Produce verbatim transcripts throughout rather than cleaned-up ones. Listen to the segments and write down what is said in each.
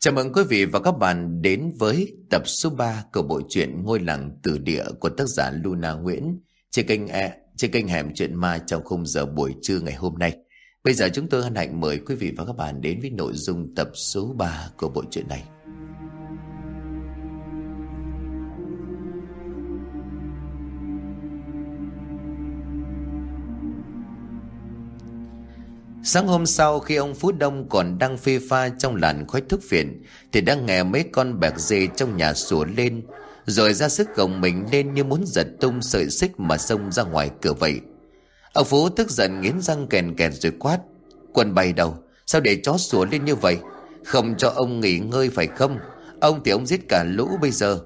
Chào mừng quý vị và các bạn đến với tập số ba của bộ truyện Ngôi làng tử địa của tác giả Luna Nguyễn trên kênh e, trên kênh Hẻm Chuyện Ma trong khung giờ buổi trưa ngày hôm nay. Bây giờ chúng tôi hân hạnh mời quý vị và các bạn đến với nội dung tập số ba của bộ truyện này. Sáng hôm sau, khi ông Phú Đông còn đang phê pha trong làn khói thuốc phiện thì đã nghe mấy con bẹc dê trong nhà sủa lên, rồi ra sức gồng mình lên như muốn giật tung sợi xích mà xông ra ngoài cửa vậy. Ông Phú tức giận nghiến răng kèn kẹt rồi quát: "Quân bay đâu? Sao để chó sủa lên như vậy? Không cho ông nghỉ ngơi phải không? Ông thì ông giết cả lũ bây giờ."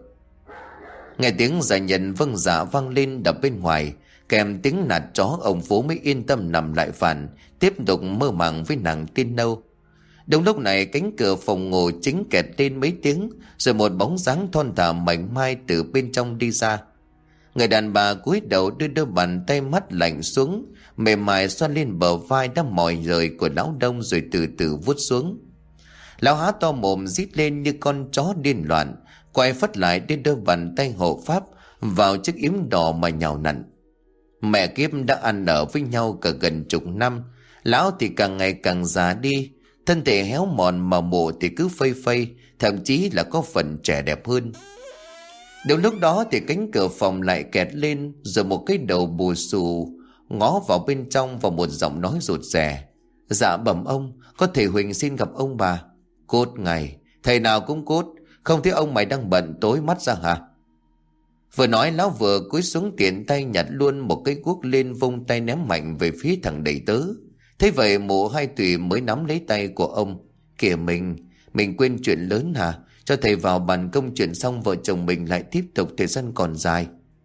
Nghe tiếng giải nhận vâng dạ vang lên đập bên ngoài, kèm tiếng nạt chó, ông Phú mới yên tâm nằm lại phản, tiếp tục mơ màng với nàng tiên nâu. Đúng lúc này, cánh cửa phòng ngủ chính kẹt lên mấy tiếng, rồi một bóng dáng thon thả mảnh mai từ bên trong đi ra. Người đàn bà cúi đầu đưa đôi bàn tay mắt lạnh xuống, mềm mại xoa lên bờ vai đã mỏi rời của lão Đông, rồi từ từ vuốt xuống. Lão há to mồm rít lên như con chó điên loạn, quay phất lại đưa đôi bàn tay hộ pháp vào chiếc yếm đỏ mà nhào nặn. Mẹ kiếp đã ăn ở với nhau cả gần chục năm, lão thì càng ngày càng già đi, thân thể héo mòn mà mụ thì cứ phây phây, thậm chí là có phần trẻ đẹp hơn. Đúng lúc đó thì cánh cửa phòng lại kẹt lên, rồi một cái đầu bù xù ngó vào bên trong và một giọng nói rụt rè: "Dạ bẩm ông, có thể Huỳnh xin gặp ông bà." "Cốt ngày, thầy nào cũng cốt, không thấy ông mày đang bận tối mắt ra hả?" Vừa nói, lão vừa cúi xuống tiện tay nhặt luôn một cái guốc lên, vung tay ném mạnh về phía thằng đầy tớ. Thế vậy mụ Hai Tùy mới nắm lấy tay của ông: "Kìa mình, mình quên chuyện lớn hả? Cho thầy vào bàn công chuyện xong vợ chồng mình lại tiếp tục, thời gian còn dài."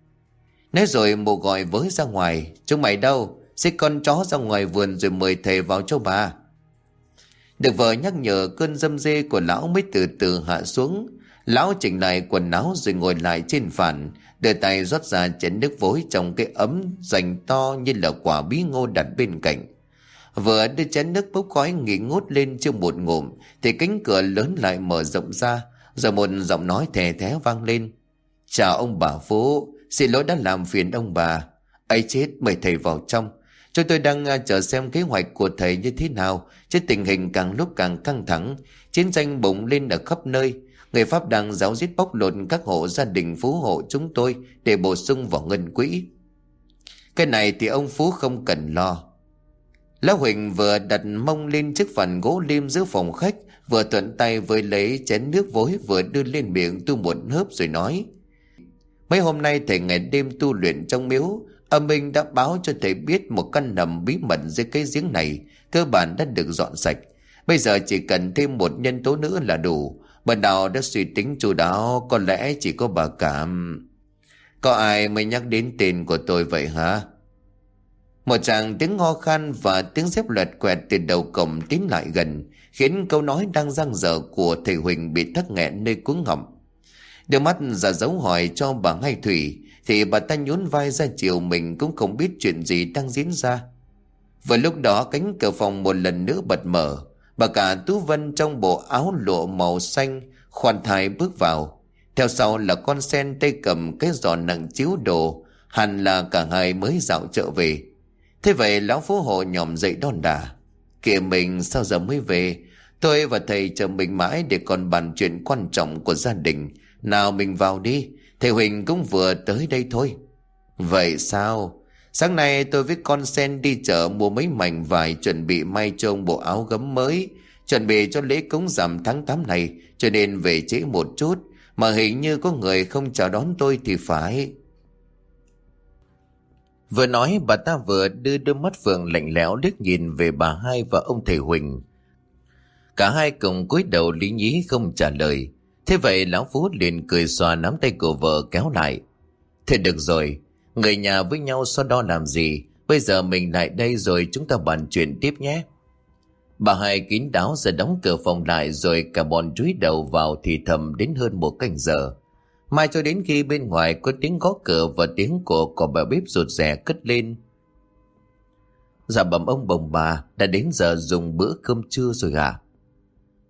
Nói rồi mụ gọi với ra ngoài: "Chúng mày đâu? Xích con chó ra ngoài vườn rồi mời thầy vào cho bà." Được vợ nhắc nhở, cơn dâm dê của lão mới từ từ hạ xuống. Lão chỉnh lại quần áo rồi ngồi lại trên phản, đưa tay rót ra chén nước vối trong cái ấm dành to như là quả bí ngô đặt bên cạnh. Vừa đưa chén nước bốc khói nghỉ ngút lên chưa một ngụm thì cánh cửa lớn lại mở rộng ra, rồi một giọng nói thè thé vang lên: "Chào ông bà Phú, xin lỗi đã làm phiền ông bà. Ấy chết, mời thầy vào trong. Chúng tôi đang chờ xem kế hoạch của thầy như thế nào, chứ tình hình càng lúc càng căng thẳng, chiến tranh bùng lên ở khắp nơi. Người Pháp đang giáo giết bóc lột các hộ gia đình phú hộ chúng tôi để bổ sung vào ngân quỹ. Cái này thì ông Phú không cần lo." Lão Huỳnh vừa đặt mông lên chiếc phản gỗ lim giữa phòng khách, vừa thuận tay với lấy chén nước vối, vừa đưa lên miệng tu một hớp rồi nói: "Mấy hôm nay thầy ngày đêm tu luyện trong miếu, âm minh đã báo cho thầy biết một căn nầm bí mật dưới cái giếng này cơ bản đã được dọn sạch. Bây giờ chỉ cần thêm một nhân tố nữa là đủ. Bà nào đã suy tính chu đáo, có lẽ chỉ có bà Cảm." "Có ai mới nhắc đến tên của tôi vậy hả?" Một tràng tiếng ho khan và tiếng dép loẹt quẹt từ đầu cổng tiến lại gần, khiến câu nói đang dang dở của thầy Huỳnh bị tắc nghẹn nơi cuống họng. Đưa mắt ra dấu hỏi cho bà Hai Thủy thì bà ta nhún vai ra chiều mình cũng không biết chuyện gì đang diễn ra. Vừa lúc đó cánh cửa phòng một lần nữa bật mở. Bà cả Tú Vân trong bộ áo lụa màu xanh khoan thai bước vào, theo sau là con sen tay cầm cái giỏ nặng chiếu đồ, hẳn là cả hai mới dạo chợ về. Thế vậy lão Phú Hộ nhòm dậy đon đả: "Kìa mình, sao giờ mới về? Tôi và thầy chờ mình mãi để còn bàn chuyện quan trọng của gia đình. Nào mình vào đi, thầy Huỳnh cũng vừa tới đây thôi." "Vậy sao? Sáng nay tôi với con sen đi chợ mua mấy mảnh vải chuẩn bị may cho ông bộ áo gấm mới, chuẩn bị cho lễ cúng rằm tháng tám này, cho nên về trễ một chút, mà hình như có người không chào đón tôi thì phải." Vừa nói bà ta vừa đưa đôi mắt phượng lạnh lẽo liếc nhìn về bà Hai và ông thầy Huỳnh. Cả hai cùng cúi đầu lý nhí không trả lời. Thế vậy lão Phú liền cười xòa nắm tay của vợ kéo lại: "Thế được rồi, người nhà với nhau so đo làm gì? Bây giờ mình lại đây rồi chúng ta bàn chuyện tiếp nhé." Bà Hai kín đáo rồi đóng cửa phòng lại, rồi cả bọn chúi đầu vào thì thầm đến hơn một canh giờ. Mai cho đến khi bên ngoài có tiếng gõ cửa và tiếng của cò bà bếp rụt rè cất lên: "Dạ bẩm ông bồng bà, đã đến giờ dùng bữa cơm trưa rồi à?"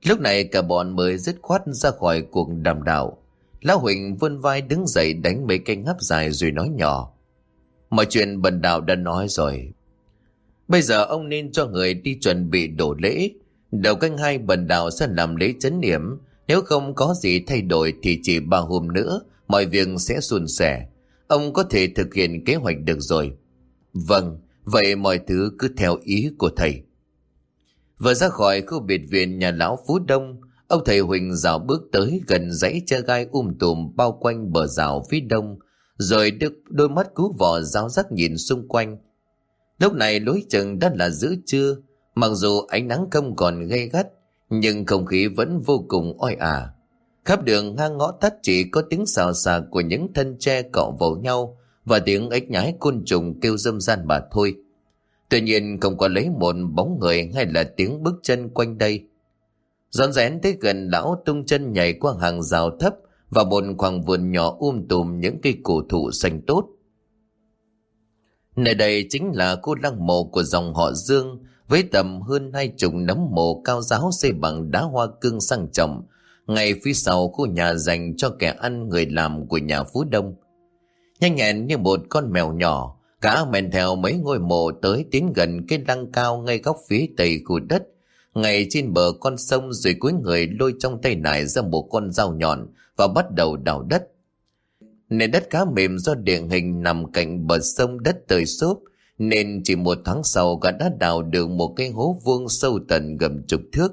Lúc này cả bọn mới dứt khoát ra khỏi cuộc đàm đạo. Lão Huỳnh vươn vai đứng dậy đánh mấy cái ngáp dài rồi nói nhỏ: Mọi chuyện bần đạo đã nói rồi. Bây giờ ông nên cho người đi chuẩn bị đổ lễ. Đầu canh hai bần đạo sẽ làm lễ trấn yểm. Nếu không có gì thay đổi thì chỉ ba hôm nữa mọi việc sẽ suôn sẻ. Ông có thể thực hiện kế hoạch được rồi. Vâng, vậy mọi thứ cứ theo ý của thầy. Vừa ra khỏi khu biệt viện nhà lão Phú Đông, ông thầy Huỳnh dạo bước tới gần dãy tre gai um tùm bao quanh bờ rào phía đông, rồi đưa đôi mắt cú vọ ráo rắc nhìn xung quanh. Lúc này lối chừng đã là giữa trưa, mặc dù ánh nắng không còn gay gắt, nhưng không khí vẫn vô cùng oi ả. Khắp đường ngang ngõ tắt chỉ có tiếng xào xạc của những thân tre cọ vào nhau và tiếng ếch nhái côn trùng kêu râm ran mà thôi. Tuy nhiên không có lấy một bóng người hay là tiếng bước chân quanh đây. Rón rén tới gần, lão tung chân nhảy qua hàng rào thấp và một khoảng vườn nhỏ um tùm những cây cổ thụ xanh tốt. Nơi đây chính là khu lăng mộ của dòng họ Dương, với tầm hơn hai chục nấm mộ cao ráo xây bằng đá hoa cương sang trọng, ngay phía sau khu nhà dành cho kẻ ăn người làm của nhà Phú Đông. Nhanh nhẹn như một con mèo nhỏ, cả men theo mấy ngôi mộ tới tiến gần cái lăng cao ngay góc phía tây khu đất, ngay trên bờ con sông, rồi cúi người lôi trong tay nải ra một con dao nhọn và bắt đầu đào đất. Nền đất khá mềm do địa hình nằm cạnh bờ sông, đất tơi xốp, nên chỉ một tháng sau gã đã đào được một cái hố vuông sâu tận gần chục thước.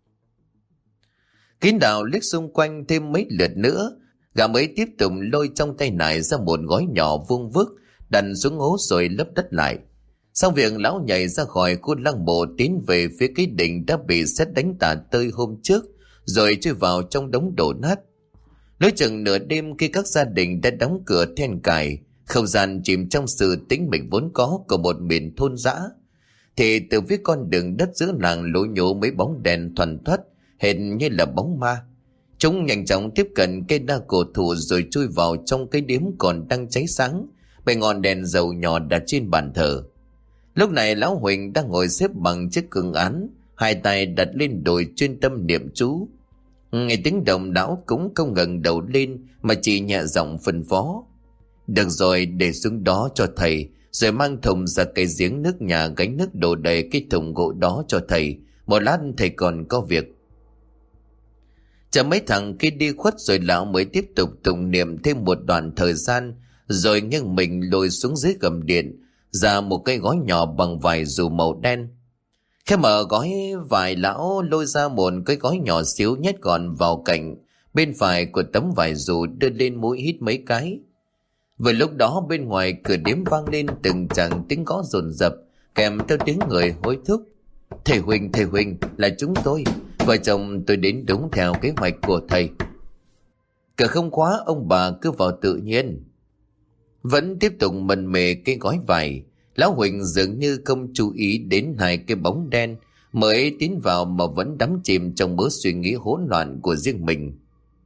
Kín đào liếc xung quanh thêm mấy lượt nữa, gã mới tiếp tục lôi trong tay nải ra một gói nhỏ vuông vức, đặt xuống hố rồi lấp đất lại. Xong việc, lão nhảy ra khỏi khu lăng mộ tiến về phía cái đỉnh đã bị sét đánh tả tơi hôm trước, rồi chui vào trong đống đổ nát. Lối chừng nửa đêm khi các gia đình đã đóng cửa then cài, không gian chìm trong sự tĩnh mịch vốn có của một miền thôn dã, thì từ phía con đường đất giữa làng lố nhố mấy bóng đèn thoăn thoắt, hệt như là bóng ma. Chúng nhanh chóng tiếp cận cây đa cổ thụ rồi chui vào trong cái điếm còn đang cháy sáng, bảy ngọn đèn dầu nhỏ đặt trên bàn thờ. Lúc này lão Huỳnh đang ngồi xếp bằng chiếc cương án, hai tay đặt lên đùi chuyên tâm niệm chú. Nghe tiếng động, lão cũng không ngẩng đầu lên mà chỉ nhẹ giọng phân phó: Được rồi, để xuống đó cho thầy, rồi mang thùng ra cái giếng nước nhà gánh nước đổ đầy cái thùng gỗ đó cho thầy. Một lát thầy còn có việc. Chờ mấy thằng kia đi khuất rồi lão mới tiếp tục tụng niệm thêm một đoạn thời gian, rồi nghiêng mình lùi xuống dưới gầm điện ra một cái gói nhỏ bằng vải dù màu đen. Khi mở gói vải, lão lôi ra một cái gói nhỏ xíu nhét gọn vào cạnh bên phải của tấm vải dù, đưa lên mũi hít mấy cái. Vừa lúc đó bên ngoài cửa điếm vang lên từng tràng tiếng gõ dồn dập kèm theo tiếng người hối thúc: Thầy Huỳnh, thầy Huỳnh, là chúng tôi, vợ chồng tôi đến đúng theo kế hoạch của thầy. Cửa không khóa, ông bà cứ vào tự nhiên. Vẫn tiếp tục mần mề cái gói vải, lão Huỳnh dường như không chú ý đến hai cái bóng đen mới tiến vào mà vẫn đắm chìm trong mớ suy nghĩ hỗn loạn của riêng mình.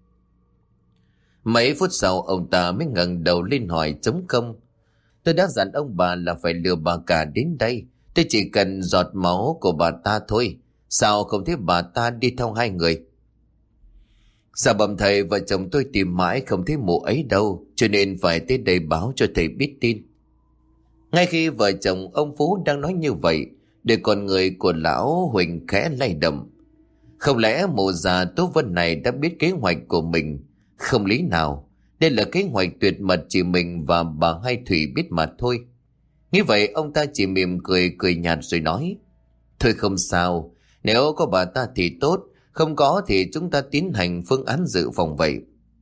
Mấy phút sau ông ta mới ngẩng đầu lên hỏi trống không: Tôi đã dặn ông bà là phải lừa bà cả đến đây, tôi chỉ cần giọt máu của bà ta thôi, sao không thấy bà ta đi theo hai người? Dạ bẩm thầy, vợ chồng tôi tìm mãi không thấy mụ ấy đâu, cho nên phải tới đây báo cho thầy biết tin. Ngay khi vợ chồng ông Phú đang nói như vậy, để con người của lão Huỳnh khẽ lay động. Không lẽ mụ già Tố Vân này đã biết kế hoạch của mình? Không lý nào, đây là kế hoạch tuyệt mật chỉ mình và bà Hai Thủy biết mà thôi. Như vậy ông ta chỉ mỉm cười cười nhạt rồi nói: Thôi không sao, nếu có bà ta thì tốt, không có thì chúng ta tiến hành phương án dự phòng vậy.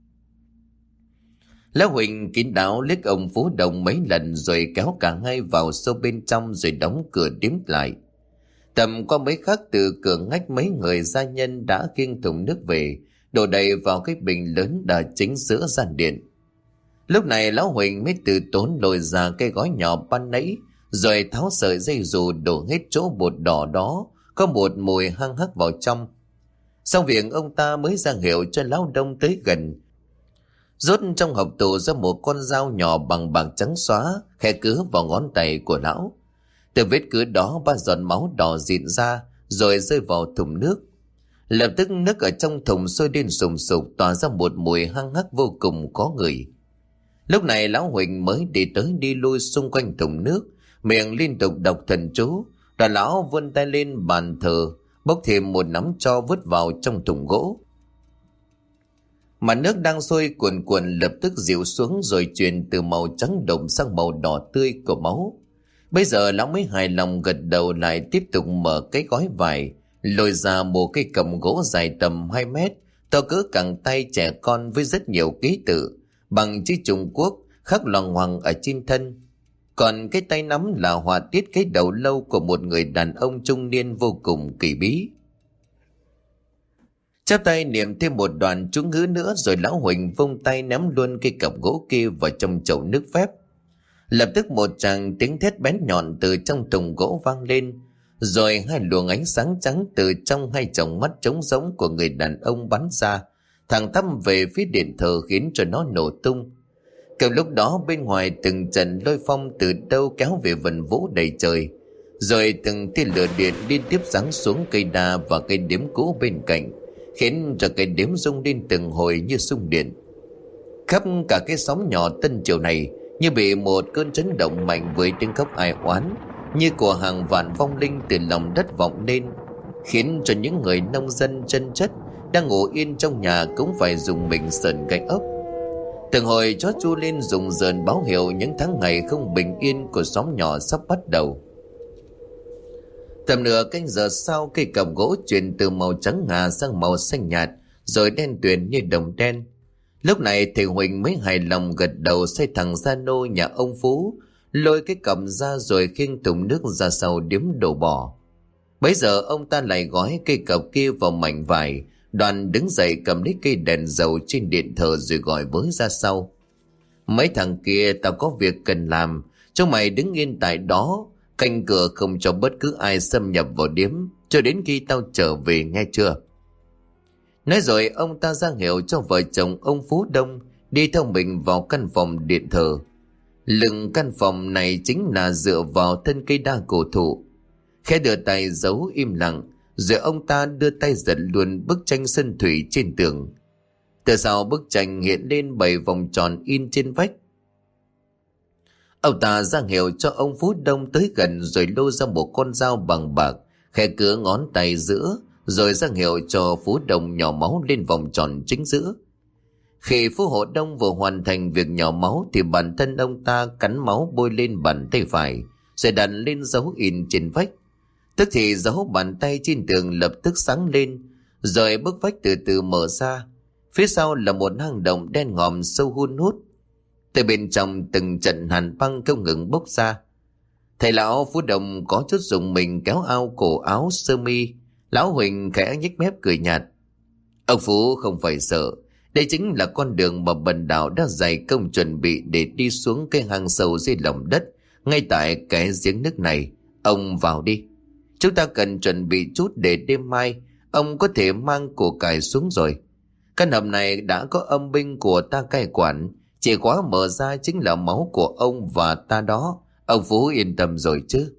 Lão Huỳnh kín đáo liếc ông Phú Đồng mấy lần rồi kéo cả hai vào sâu bên trong rồi đóng cửa điếm lại. Tầm qua mấy khắc, từ cửa ngách mấy người gia nhân đã khiêng thùng nước về, đổ đầy vào cái bình lớn đã chính giữa gian điện. Lúc này lão Huỳnh mới từ tốn lôi ra cái gói nhỏ ban nãy, rồi tháo sợi dây dù đổ hết chỗ bột đỏ đó, có một mùi hăng hắc vào trong. Xong việc, ông ta mới ra hiệu cho lão Đông tới gần, rút trong hộp tủ ra một con dao nhỏ bằng bạc trắng xóa, khẽ cứa vào ngón tay của lão. Từ vết cứa đó ba giọt máu đỏ dịn ra rồi rơi vào thùng nước. Lập tức nước ở trong thùng sôi lên sùng sục, tỏa ra một mùi hăng hắc vô cùng khó ngửi. Lúc này lão Huỳnh mới đi tới đi lui xung quanh thùng nước, miệng liên tục đọc thần chú. Rồi lão vươn tay lên bàn thờ, bốc thêm một nắm tro vứt vào trong thùng gỗ. Mà nước đang sôi cuồn cuộn lập tức dịu xuống, rồi chuyển từ màu trắng đục sang màu đỏ tươi của máu. Bây giờ lão mới hài lòng gật đầu, lại tiếp tục mở cái gói vải, lôi ra một cây cầm gỗ dài tầm hai mét, to cỡ cẳng tay trẻ con, với rất nhiều ký tự bằng chữ Trung Quốc khắc loằng ngoằng ở trên thân. Còn cái tay nắm là họa tiết cái đầu lâu của một người đàn ông trung niên vô cùng kỳ bí. Chắp tay niệm thêm một đoạn chú ngữ nữa, rồi lão Huỳnh vung tay ném luôn cây cặp gỗ kia vào trong chậu nước phép. Lập tức một tràng tiếng thét bén nhọn từ trong thùng gỗ vang lên, rồi hai luồng ánh sáng trắng từ trong hai tròng mắt trống rỗng của người đàn ông bắn ra, thẳng tắp về phía điện thờ, khiến cho nó nổ tung. Cùng lúc đó bên ngoài từng trận lôi phong từ đâu kéo về vần vũ đầy trời, rồi từng tia lửa điện liên tiếp giáng xuống cây đa và cây điếm cũ bên cạnh, khiến cho cây điếm rung lên từng hồi như xung điện. Khắp cả cái xóm nhỏ Tân Triều này như bị một cơn chấn động mạnh, với tiếng khóc ai oán như của hàng vạn vong linh từ lòng đất vọng lên, khiến cho những người nông dân chân chất đang ngủ yên trong nhà cũng phải dùng mình sờn gai ốc. Từng hồi chó chu lên rùng rợn, báo hiệu những tháng ngày không bình yên của xóm nhỏ sắp bắt đầu. Tầm nửa canh giờ sau, cây cặp gỗ chuyển từ màu trắng ngà sang màu xanh nhạt, rồi đen tuyền như đồng đen. Lúc này thầy Huỳnh mới hài lòng gật đầu, xoay thẳng ra nô nhà ông Phú, lôi cái cặp ra rồi khiêng thùng nước ra sau điếm đổ bỏ. Bấy giờ ông ta lại gói cây cặp kia vào mảnh vải, đoàn đứng dậy cầm lấy cây đèn dầu trên điện thờ rồi gọi với ra sau. Mấy thằng kia tao có việc cần làm, chúng mày đứng yên tại đó, canh cửa không cho bất cứ ai xâm nhập vào điếm, cho đến khi tao trở về, nghe chưa? Nói rồi ông ta ra hiệu cho vợ chồng ông Phú Đông đi theo mình vào căn phòng điện thờ. Lưng căn phòng này chính là dựa vào thân cây đa cổ thụ. Khẽ đưa tay giấu im lặng, rồi ông ta đưa tay giật luôn bức tranh sơn thủy trên tường. Từ sau bức tranh hiện lên bảy vòng tròn in trên vách. Ông ta ra hiệu cho ông Phú Đông tới gần, rồi lôi ra một con dao bằng bạc, khẽ cứa ngón tay giữa, rồi ra hiệu cho Phú Đông nhỏ máu lên vòng tròn chính giữa. Khi Phú Hộ Đông vừa hoàn thành việc nhỏ máu thì bản thân ông ta cắn máu bôi lên bàn tay phải, rồi đặt lên dấu in trên vách. Tức thì dấu bàn tay trên tường lập tức sáng lên, rồi bức vách từ từ mở ra. Phía sau là một hang động đen ngòm sâu hun hút. Từ bên trong từng trận hàn băng không ngừng bốc ra. Thầy lão Phú Đông có chút dùng mình kéo ao cổ áo sơ mi. Lão Huỳnh khẽ nhếch mép cười nhạt. Ông Phú không phải sợ, đây chính là con đường mà bần đạo đã dày công chuẩn bị để đi xuống cái hang sâu dưới lòng đất, ngay tại cái giếng nước này. Ông vào đi. Chúng ta cần chuẩn bị chút để đêm mai ông có thể mang của cải xuống rồi. Căn hầm này đã có âm binh của ta cai quản, chìa khóa mở ra chính là máu của ông và ta đó. Ông Phú yên tâm rồi chứ?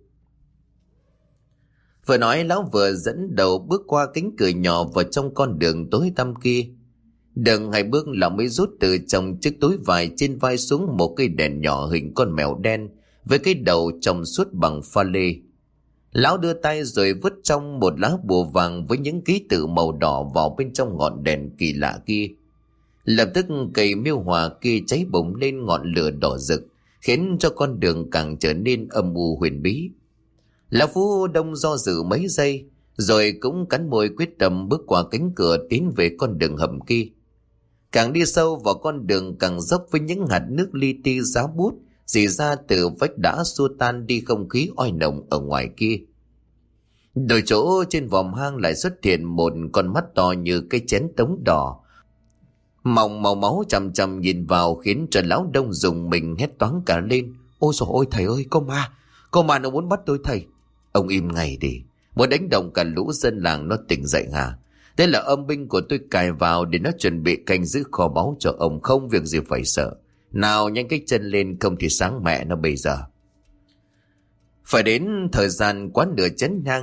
Vừa nói lão vừa dẫn đầu bước qua cánh cửa nhỏ vào trong con đường tối tăm kia. Đừng hai bước lão mới rút từ trong chiếc túi vải trên vai xuống một cây đèn nhỏ hình con mèo đen với cái đầu trong suốt bằng pha lê. Lão đưa tay rồi vứt trong một lá bùa vàng với những ký tự màu đỏ vào bên trong ngọn đèn kỳ lạ kia. Lập tức cây miêu hòa kia cháy bùng lên ngọn lửa đỏ rực, khiến cho con đường càng trở nên âm u huyền bí. Lão Phú Đông do dự mấy giây, rồi cũng cắn môi quyết tâm bước qua cánh cửa tiến về con đường hầm kia. Càng đi sâu vào con đường càng dốc, với những hạt nước li ti giá bút rỉ ra từ vách đá xua tan đi không khí oi nồng ở ngoài kia. Đôi chỗ trên vòm hang lại xuất hiện một con mắt to như cái chén tống đỏ, mỏng màu máu chằm chằm nhìn vào, khiến cho lão Đông dùng mình hét toáng cả lên. Ôi trời ơi thầy ơi, có ma, có ma nó muốn bắt tôi thầy. Ông im ngay đi, muốn đánh động cả lũ dân làng nó tỉnh dậy hả? Đây là âm binh của tôi cài vào để nó chuẩn bị canh giữ kho báu cho ông, không việc gì phải sợ. Nào nhanh cái chân lên, không thì sáng mẹ nó bây giờ. Phải đến thời gian quá nửa chén nhang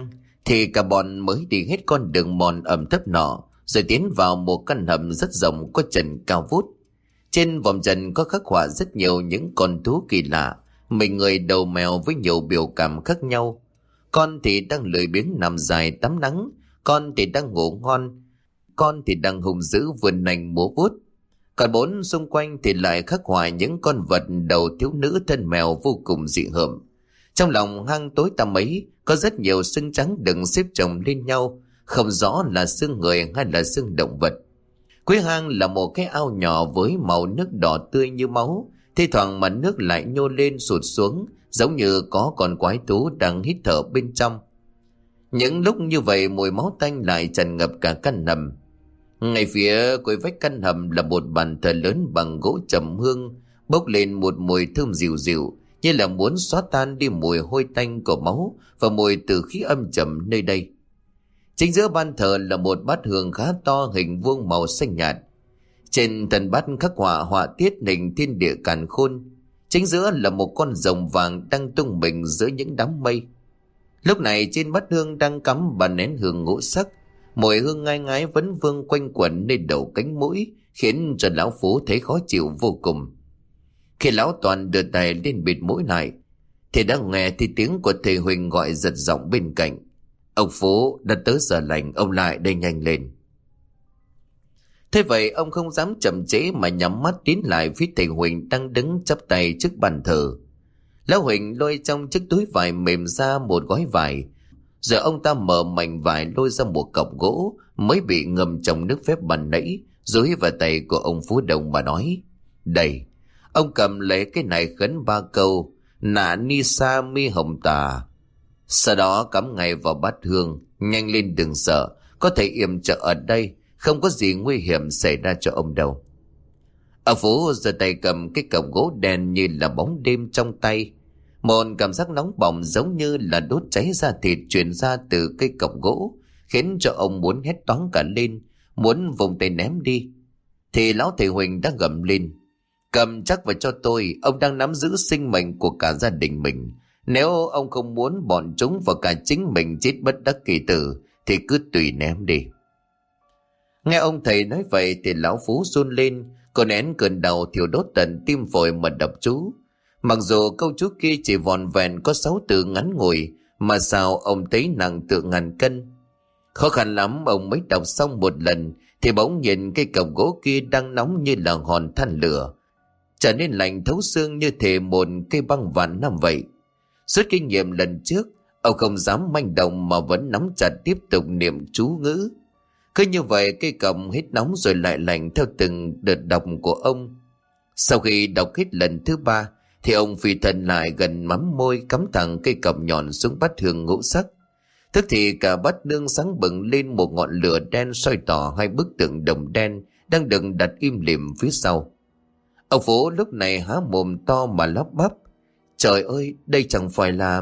thì cả bọn mới đi hết con đường mòn ẩm thấp nọ, rồi tiến vào một căn hầm rất rộng có trần cao vút. Trên vòm trần có khắc họa rất nhiều những con thú kỳ lạ, mình người đầu mèo với nhiều biểu cảm khác nhau. Con thì đang lười biếng nằm dài tắm nắng, con thì đang ngủ ngon, con thì đang hung dữ vươn nành múa vuốt. Còn bốn xung quanh thì lại khắc họa những con vật đầu thiếu nữ thân mèo vô cùng dị hợm. Trong lòng hang tối tăm ấy có rất nhiều xương trắng đựng xếp chồng lên nhau, không rõ là xương người hay là xương động vật. Cuối hang là một cái ao nhỏ với màu nước đỏ tươi như máu, thi thoảng mặt nước lại nhô lên sụt xuống, giống như có con quái thú đang hít thở bên trong. Những lúc như vậy mùi máu tanh lại tràn ngập cả căn hầm. Ngay phía cuối vách căn hầm là một bàn thờ lớn bằng gỗ trầm hương, bốc lên một mùi thơm dịu dịu, như là muốn xóa tan đi mùi hôi tanh của máu và mùi tử khí âm trầm nơi đây. Chính giữa ban thờ là một bát hương khá to, hình vuông màu xanh nhạt. Trên thân bát khắc họa họa tiết hình thiên địa càn khôn. Chính giữa là một con rồng vàng đang tung mình giữa những đám mây. Lúc này trên bát hương đang cắm ba nén hương ngũ sắc, mùi hương ngai ngái vẫn vương quanh quẩn lên đầu cánh mũi, khiến cho lão Phú thấy khó chịu vô cùng. Khi lão Toàn đưa tay lên bịt mũi lại, thì đã nghe thì tiếng của thầy Huỳnh gọi giật giọng bên cạnh: "Ông Phú, đã tới giờ lành, ông lại đây nhanh lên." Thế vậy ông không dám chậm trễ mà nhắm mắt tiến lại phía thầy Huỳnh đang đứng chắp tay trước bàn thờ. Lão Huỳnh lôi trong chiếc túi vải mềm ra một gói vải, rồi ông ta mở mảnh vải lôi ra một cọc gỗ mới bị ngâm trong nước phép ban nãy, dúi vào tay của ông Phú Đồng mà nói: "Đây, ông cầm lấy cái này khấn ba câu: Nạ ni sa mi hồng tà. Sau đó cắm ngay vào bát hương, nhanh lên đừng sợ, có thể yểm trợ ở đây, không có gì nguy hiểm xảy ra cho ông đâu." Ông Phú giơ tay cầm cái cọc gỗ đen như là bóng đêm trong tay. Một cảm giác nóng bỏng giống như là đốt cháy da thịt truyền ra từ cây cọc gỗ, khiến cho ông muốn hét toáng cả lên, muốn vùng tay ném đi. Thì lão thầy Huỳnh đã gầm lên: "Cầm chắc vào cho tôi, ông đang nắm giữ sinh mệnh của cả gia đình mình. Nếu ông không muốn bọn chúng và cả chính mình chết bất đắc kỳ tử, thì cứ tùy ném đi." Nghe ông thầy nói vậy thì lão Phú run lên, cô nén cơn đau thiêu đốt tận tim phổi mà đọc chú. Mặc dù câu chú kia chỉ vòn vẹn có sáu từ ngắn ngủi, mà sao ông thấy nặng tựa ngàn cân. Khó khăn lắm ông mới đọc xong một lần, thì bỗng nhìn cây cọc gỗ kia đang nóng như là hòn than lửa, trở nên lạnh thấu xương như thể một cây băng vạn năm vậy. Suốt kinh nghiệm lần trước, ông không dám manh động mà vẫn nắm chặt tiếp tục niệm chú ngữ. Cứ như vậy cây cọc hết nóng rồi lại lạnh theo từng đợt đọc của ông. Sau khi đọc hết lần thứ ba thì ông phi thân lại gần mắm môi, cắm thẳng cây cọc nhọn xuống bát hương ngũ sắc. Tức thì cả bát nương sáng bừng lên một ngọn lửa đen soi tỏ hai bức tượng đồng đen đang được đặt im lìm phía sau. Ông Phú lúc này há mồm to mà lắp bắp: "Trời ơi, đây chẳng phải là..."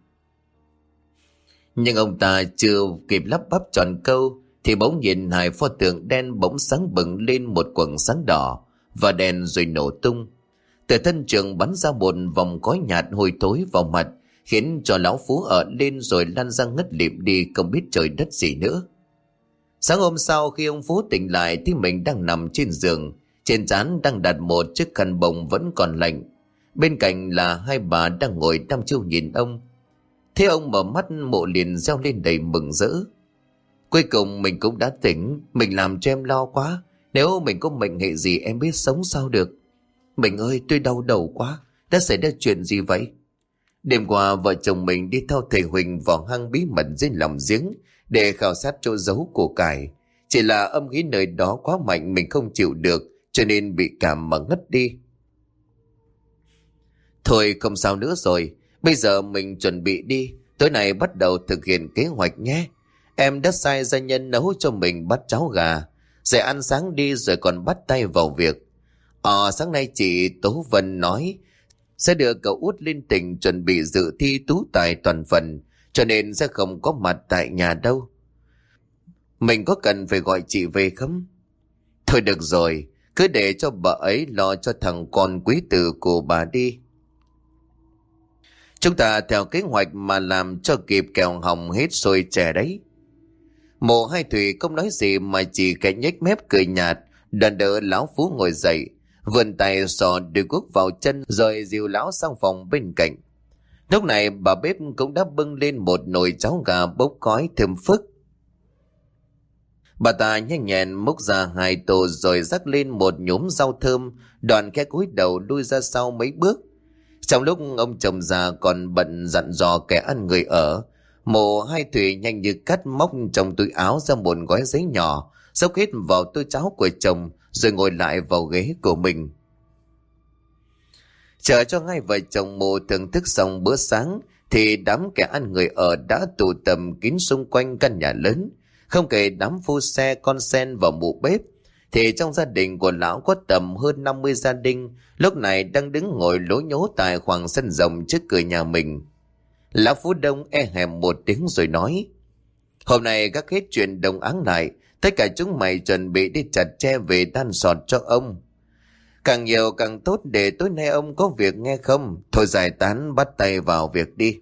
Nhưng ông ta chưa kịp lắp bắp tròn câu thì bỗng nhìn hai pho tượng đen bỗng sáng bừng lên một quầng sáng đỏ và đèn rồi nổ tung. Từ thân trường bắn ra một vòng khói nhạt hôi thối vào mặt, khiến cho lão Phú ở lên rồi lăn ra ngất lịm đi, không biết trời đất gì nữa. Sáng hôm sau khi ông Phú tỉnh lại thì mình đang nằm trên giường, trên trán đang đặt một chiếc khăn bông vẫn còn lạnh. Bên cạnh là hai bà đang ngồi đăm chiêu nhìn ông. Thế ông mở mắt, Mộ liền reo lên đầy mừng rỡ: "Cuối cùng mình cũng đã tỉnh, mình làm cho em lo quá. Nếu mình có mệnh hệ gì em biết sống sao được. Mình ơi, tôi đau đầu quá, đã xảy ra chuyện gì vậy?" Đêm qua vợ chồng mình đi theo thầy Huỳnh vào hang bí mật dưới lòng giếng để khảo sát chỗ giấu của cải. Chỉ là âm khí nơi đó quá mạnh, mình không chịu được, cho nên bị cảm mà ngất đi. Thôi không sao nữa rồi, bây giờ mình chuẩn bị đi, tối nay bắt đầu thực hiện kế hoạch nhé. Em đã sai gia nhân nấu cho mình bát cháo gà, rồi ăn sáng đi rồi còn bắt tay vào việc. Ờ sáng nay chị Tố Vân nói sẽ đưa cậu út lên tỉnh chuẩn bị dự thi tú tài toàn phần, cho nên sẽ không có mặt tại nhà đâu. Mình có cần phải gọi chị về không? Thôi được rồi, cứ để cho bà ấy lo cho thằng con quý tử của bà đi. Chúng ta theo kế hoạch mà làm cho kịp kèo hỏng hết sôi chè đấy. Mộ Hai Thủy không nói gì mà chỉ cái nhếch mép cười nhạt, đàn đỡ lão Phú ngồi dậy, vươn tay sò đôi guốc vào chân rồi dìu lão sang phòng bên cạnh. Lúc này bà bếp cũng đã bưng lên một nồi cháo gà bốc khói thơm phức. Bà ta nhanh nhẹn múc ra hai tô rồi rắc lên một nhúm rau thơm, đoàn khẽ cúi đầu lui ra sau mấy bước. Trong lúc ông chồng già còn bận dặn dò kẻ ăn người ở, Mộ Hai Thủy nhanh như cắt móc trong túi áo ra một gói giấy nhỏ, xốc hết vào tô cháo của chồng rồi ngồi lại vào ghế của mình. Chờ cho hai vợ chồng Mộ thưởng thức xong bữa sáng thì đám kẻ ăn người ở đã tụ tập kín xung quanh căn nhà lớn. Không kể đám phu xe, con sen và mụ bếp, thì trong gia đình của lão có tầm hơn năm mươi gia đình lúc này đang đứng ngồi lố nhố tại khoảng sân rộng trước cửa nhà mình. Lão Phú Đông e hèm một tiếng rồi nói: "Hôm nay gác hết chuyện đồng áng lại, tất cả chúng mày chuẩn bị đi chặt tre về đan sọt cho ông. Càng nhiều càng tốt, để tối nay ông có việc nghe không? Thôi giải tán, bắt tay vào việc đi."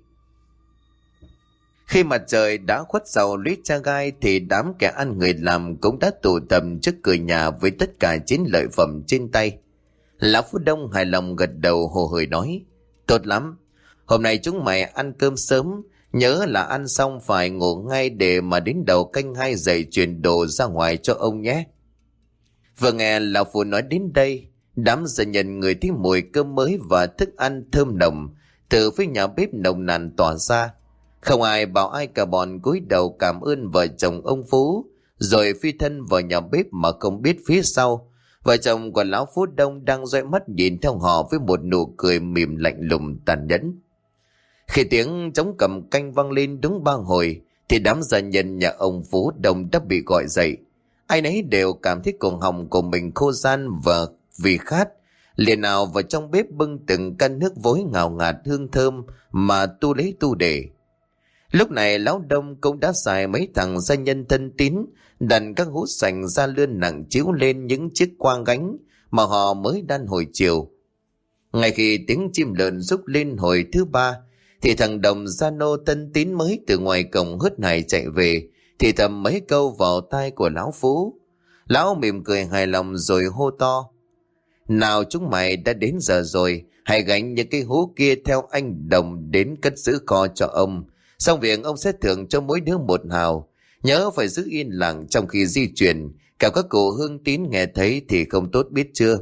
Khi mặt trời đã khuất sau lũy cha gai thì đám kẻ ăn người làm cũng đã tụ tập trước cửa nhà với tất cả chiến lợi phẩm trên tay. Lão Phú Đông hài lòng gật đầu hồ hởi nói: "Tốt lắm, hôm nay chúng mày ăn cơm sớm, nhớ là ăn xong phải ngủ ngay để mà đến đầu canh hai dậy chuyển đồ ra ngoài cho ông nhé." Vừa nghe lão Phú nói đến đây, đám gia nhân người thấy mùi cơm mới và thức ăn thơm nồng từ phía nhà bếp nồng nàn tỏa ra. Không ai bảo ai cả, bọn cúi đầu cảm ơn vợ chồng ông Phú, rồi phi thân vào nhà bếp mà không biết phía sau vợ chồng của lão Phú Đông đang dõi mắt nhìn theo họ với một nụ cười mỉm lạnh lùng tàn nhẫn. Khi tiếng trống cầm canh vang lên đúng ba hồi thì đám gia nhân nhà ông Phú Đông đã bị gọi dậy. Ai nấy đều cảm thấy cổ họng của mình khô ran và vì khát, liền nào vào trong bếp bưng từng căn nước vối ngào ngạt hương thơm mà tu lấy tu để. Lúc này lão Đông cũng đã xài mấy thằng gia nhân thân tín đặt các hũ sành da lươn nặng chiếu lên những chiếc quang gánh mà họ mới đan hồi chiều. Ngay khi tiếng chim lợn rúc lên hồi thứ ba thì thằng Đồng gia nô thân tín mới từ ngoài cổng hớt hải chạy về, thì thầm mấy câu vào tai của lão Phú. Lão mỉm cười hài lòng rồi hô to: "Nào chúng mày đã đến giờ rồi, hãy gánh những cái hũ kia theo anh Đồng đến cất giữ kho cho ông. Xong việc ông sẽ thưởng cho mỗi đứa một hào. Nhớ phải giữ yên lặng trong khi di chuyển, cả các cụ hương tín nghe thấy thì không tốt biết chưa?"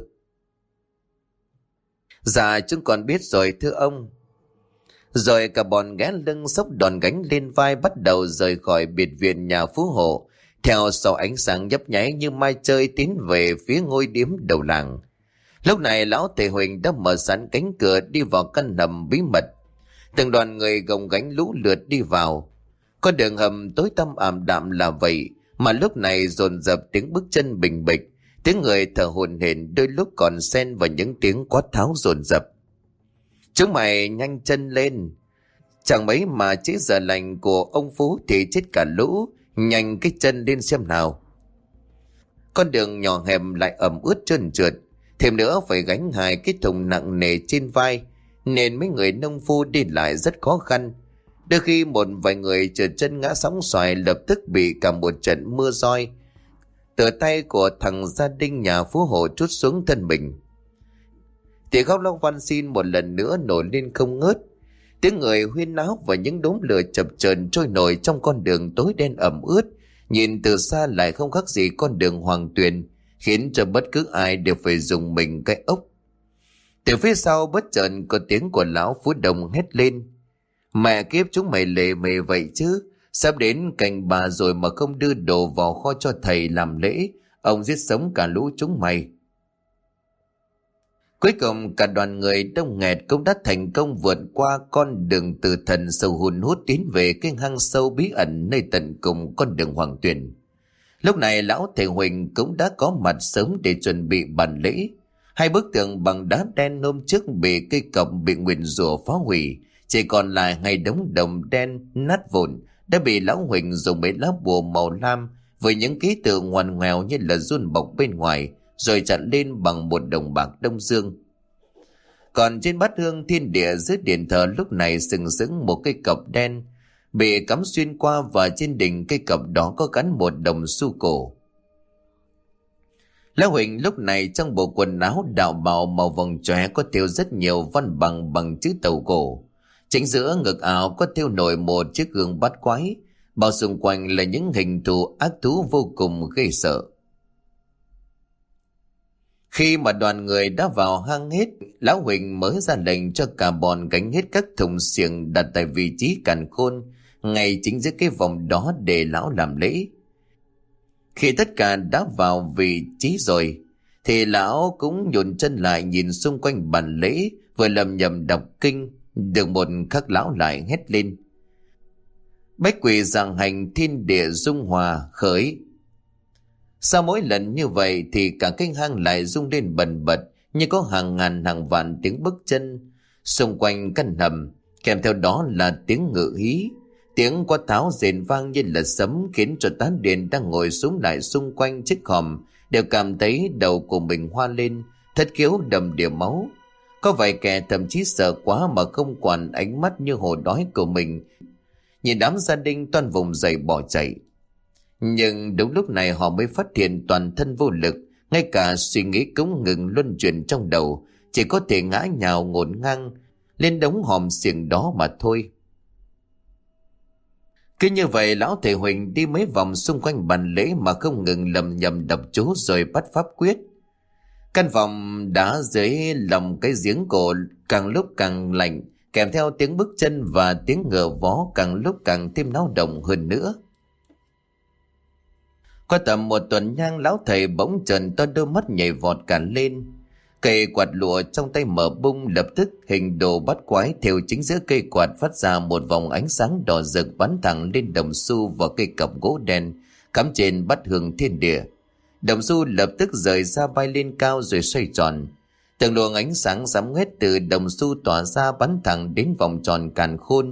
"Dạ chúng còn biết rồi thưa ông." Rồi cả bọn ghé lưng xốc đòn gánh lên vai bắt đầu rời khỏi biệt viện nhà Phú Hộ, theo sau ánh sáng nhấp nháy như mai chơi tiến về phía ngôi điếm đầu làng. Lúc này lão Tề Huỳnh đã mở sẵn cánh cửa đi vào căn hầm bí mật. Từng đoàn người gồng gánh lũ lượt đi vào. Con đường hầm tối tăm ảm đạm là vậy, mà lúc này dồn dập tiếng bước chân bình bịch, tiếng người thở hổn hển, đôi lúc còn xen vào những tiếng quát tháo dồn dập. "Chúng mày nhanh chân lên, chẳng mấy mà chế giờ lành của ông Phú thì chết cả lũ, nhanh cái chân lên xem nào." Con đường nhỏ hẹp lại ẩm ướt trơn trượt, thêm nữa phải gánh hai cái thùng nặng nề trên vai, nên mấy người nông phu đi lại rất khó khăn. Đôi khi một vài người trượt chân ngã sóng xoài, lập tức bị cả một trận mưa roi từ tay của thằng gia đình nhà Phú Hộ trút xuống thân mình. Tiếng khóc lóc van xin một lần nữa nổi lên không ngớt. Tiếng người huyên náo và những đốm lửa chập chờn trôi nổi trong con đường tối đen ẩm ướt, nhìn từ xa lại không khác gì con đường Hoàng Tuyền, khiến cho bất cứ ai đều phải dùng mình cái ốc. Từ phía sau bất chợt có tiếng của lão Phú Đông hét lên: "Mẹ kiếp, chúng mày lề mề vậy chứ? Sắp đến cành bà rồi mà không đưa đồ vào kho cho thầy làm lễ, ông giết sống cả lũ chúng mày." Cuối cùng cả đoàn người đông nghẹt cũng đã thành công vượt qua con đường từ thần sâu hun hút tiến về cái hang sâu bí ẩn nơi tận cùng con đường Hoàng Tuyền. Lúc này lão thầy Huỳnh cũng đã có mặt sớm để chuẩn bị bàn lễ. Hai bức tường bằng đá đen hôm trước bị cây cọc bị nguyền rủa phá hủy, chỉ còn lại hai đống đồng đen nát vụn đã bị lão Huỳnh dùng mấy lá bùa màu lam với những ký tự ngoằn ngoèo như là run bọc bên ngoài, rồi chặn lên bằng một đồng bạc Đông Dương. Còn trên bát hương thiên địa dưới điện thờ lúc này sừng sững một cây cọc đen bị cắm xuyên qua, và trên đỉnh cây cọc đó có gắn một đồng xu cổ. Lão Huỳnh lúc này trong bộ quần áo đạo bào màu vàng chóe có thêu rất nhiều văn bằng bằng chữ tàu cổ. Chính giữa ngực áo có thêu nổi một chiếc gương bát quái, bao xung quanh là những hình thù ác thú vô cùng ghê sợ. Khi mà đoàn người đã vào hang hết, Lão Huỳnh mới ra lệnh cho cả bọn gánh hết các thùng xiềng đặt tại vị trí càn khôn, ngay chính giữa cái vòng đó để lão làm lễ. Khi tất cả đã vào vị trí rồi, thì lão cũng nhổn chân lại nhìn xung quanh bàn lễ, vừa lầm nhầm đọc kinh. Được một khắc lão lại hét lên: Bách quỷ giảng hành, thiên địa dung hòa, khởi. Sau mỗi lần như vậy thì cả cái hang lại rung lên bần bật, như có hàng ngàn hàng vạn tiếng bước chân xung quanh căn hầm, kèm theo đó là tiếng ngự hí, tiếng quát tháo rền vang như là sấm, khiến cho tán điện đang ngồi xuống lại xung quanh chiếc hòm đều cảm thấy đầu của mình hoa lên, thất khiếu đầm đìa máu. Có vài kẻ thậm chí sợ quá mà không quản ánh mắt như hổ đói của mình, nhìn đám gia đình toàn vùng dậy bỏ chạy. Nhưng đúng lúc này họ mới phát hiện toàn thân vô lực, ngay cả suy nghĩ cũng ngừng luân chuyển trong đầu, chỉ có thể ngã nhào ngổn ngang lên đống hòm xiềng đó mà thôi. Cứ như vậy lão thầy Huỳnh đi mấy vòng xung quanh bàn lễ mà không ngừng lầm nhầm đọc chú rồi bắt pháp quyết. Căn phòng đá dưới lòng cái giếng cổ càng lúc càng lạnh, kèm theo tiếng bước chân và tiếng ngựa vó càng lúc càng thêm náo động hơn nữa. Qua tầm một tuần nhang, lão thầy bỗng chợt to đôi mắt nhảy vọt cả lên. Cây quạt lụa trong tay mở bung, lập tức hình đồ bắt quái theo chính giữa cây quạt phát ra một vòng ánh sáng đỏ rực bắn thẳng lên đồng xu và cây cọc gỗ đen cắm trên bát hương thiên địa. Đồng xu lập tức rời ra bay lên cao rồi xoay tròn. Từng luồng ánh sáng sẫm ngoét từ đồng xu tỏa ra bắn thẳng đến vòng tròn càn khôn.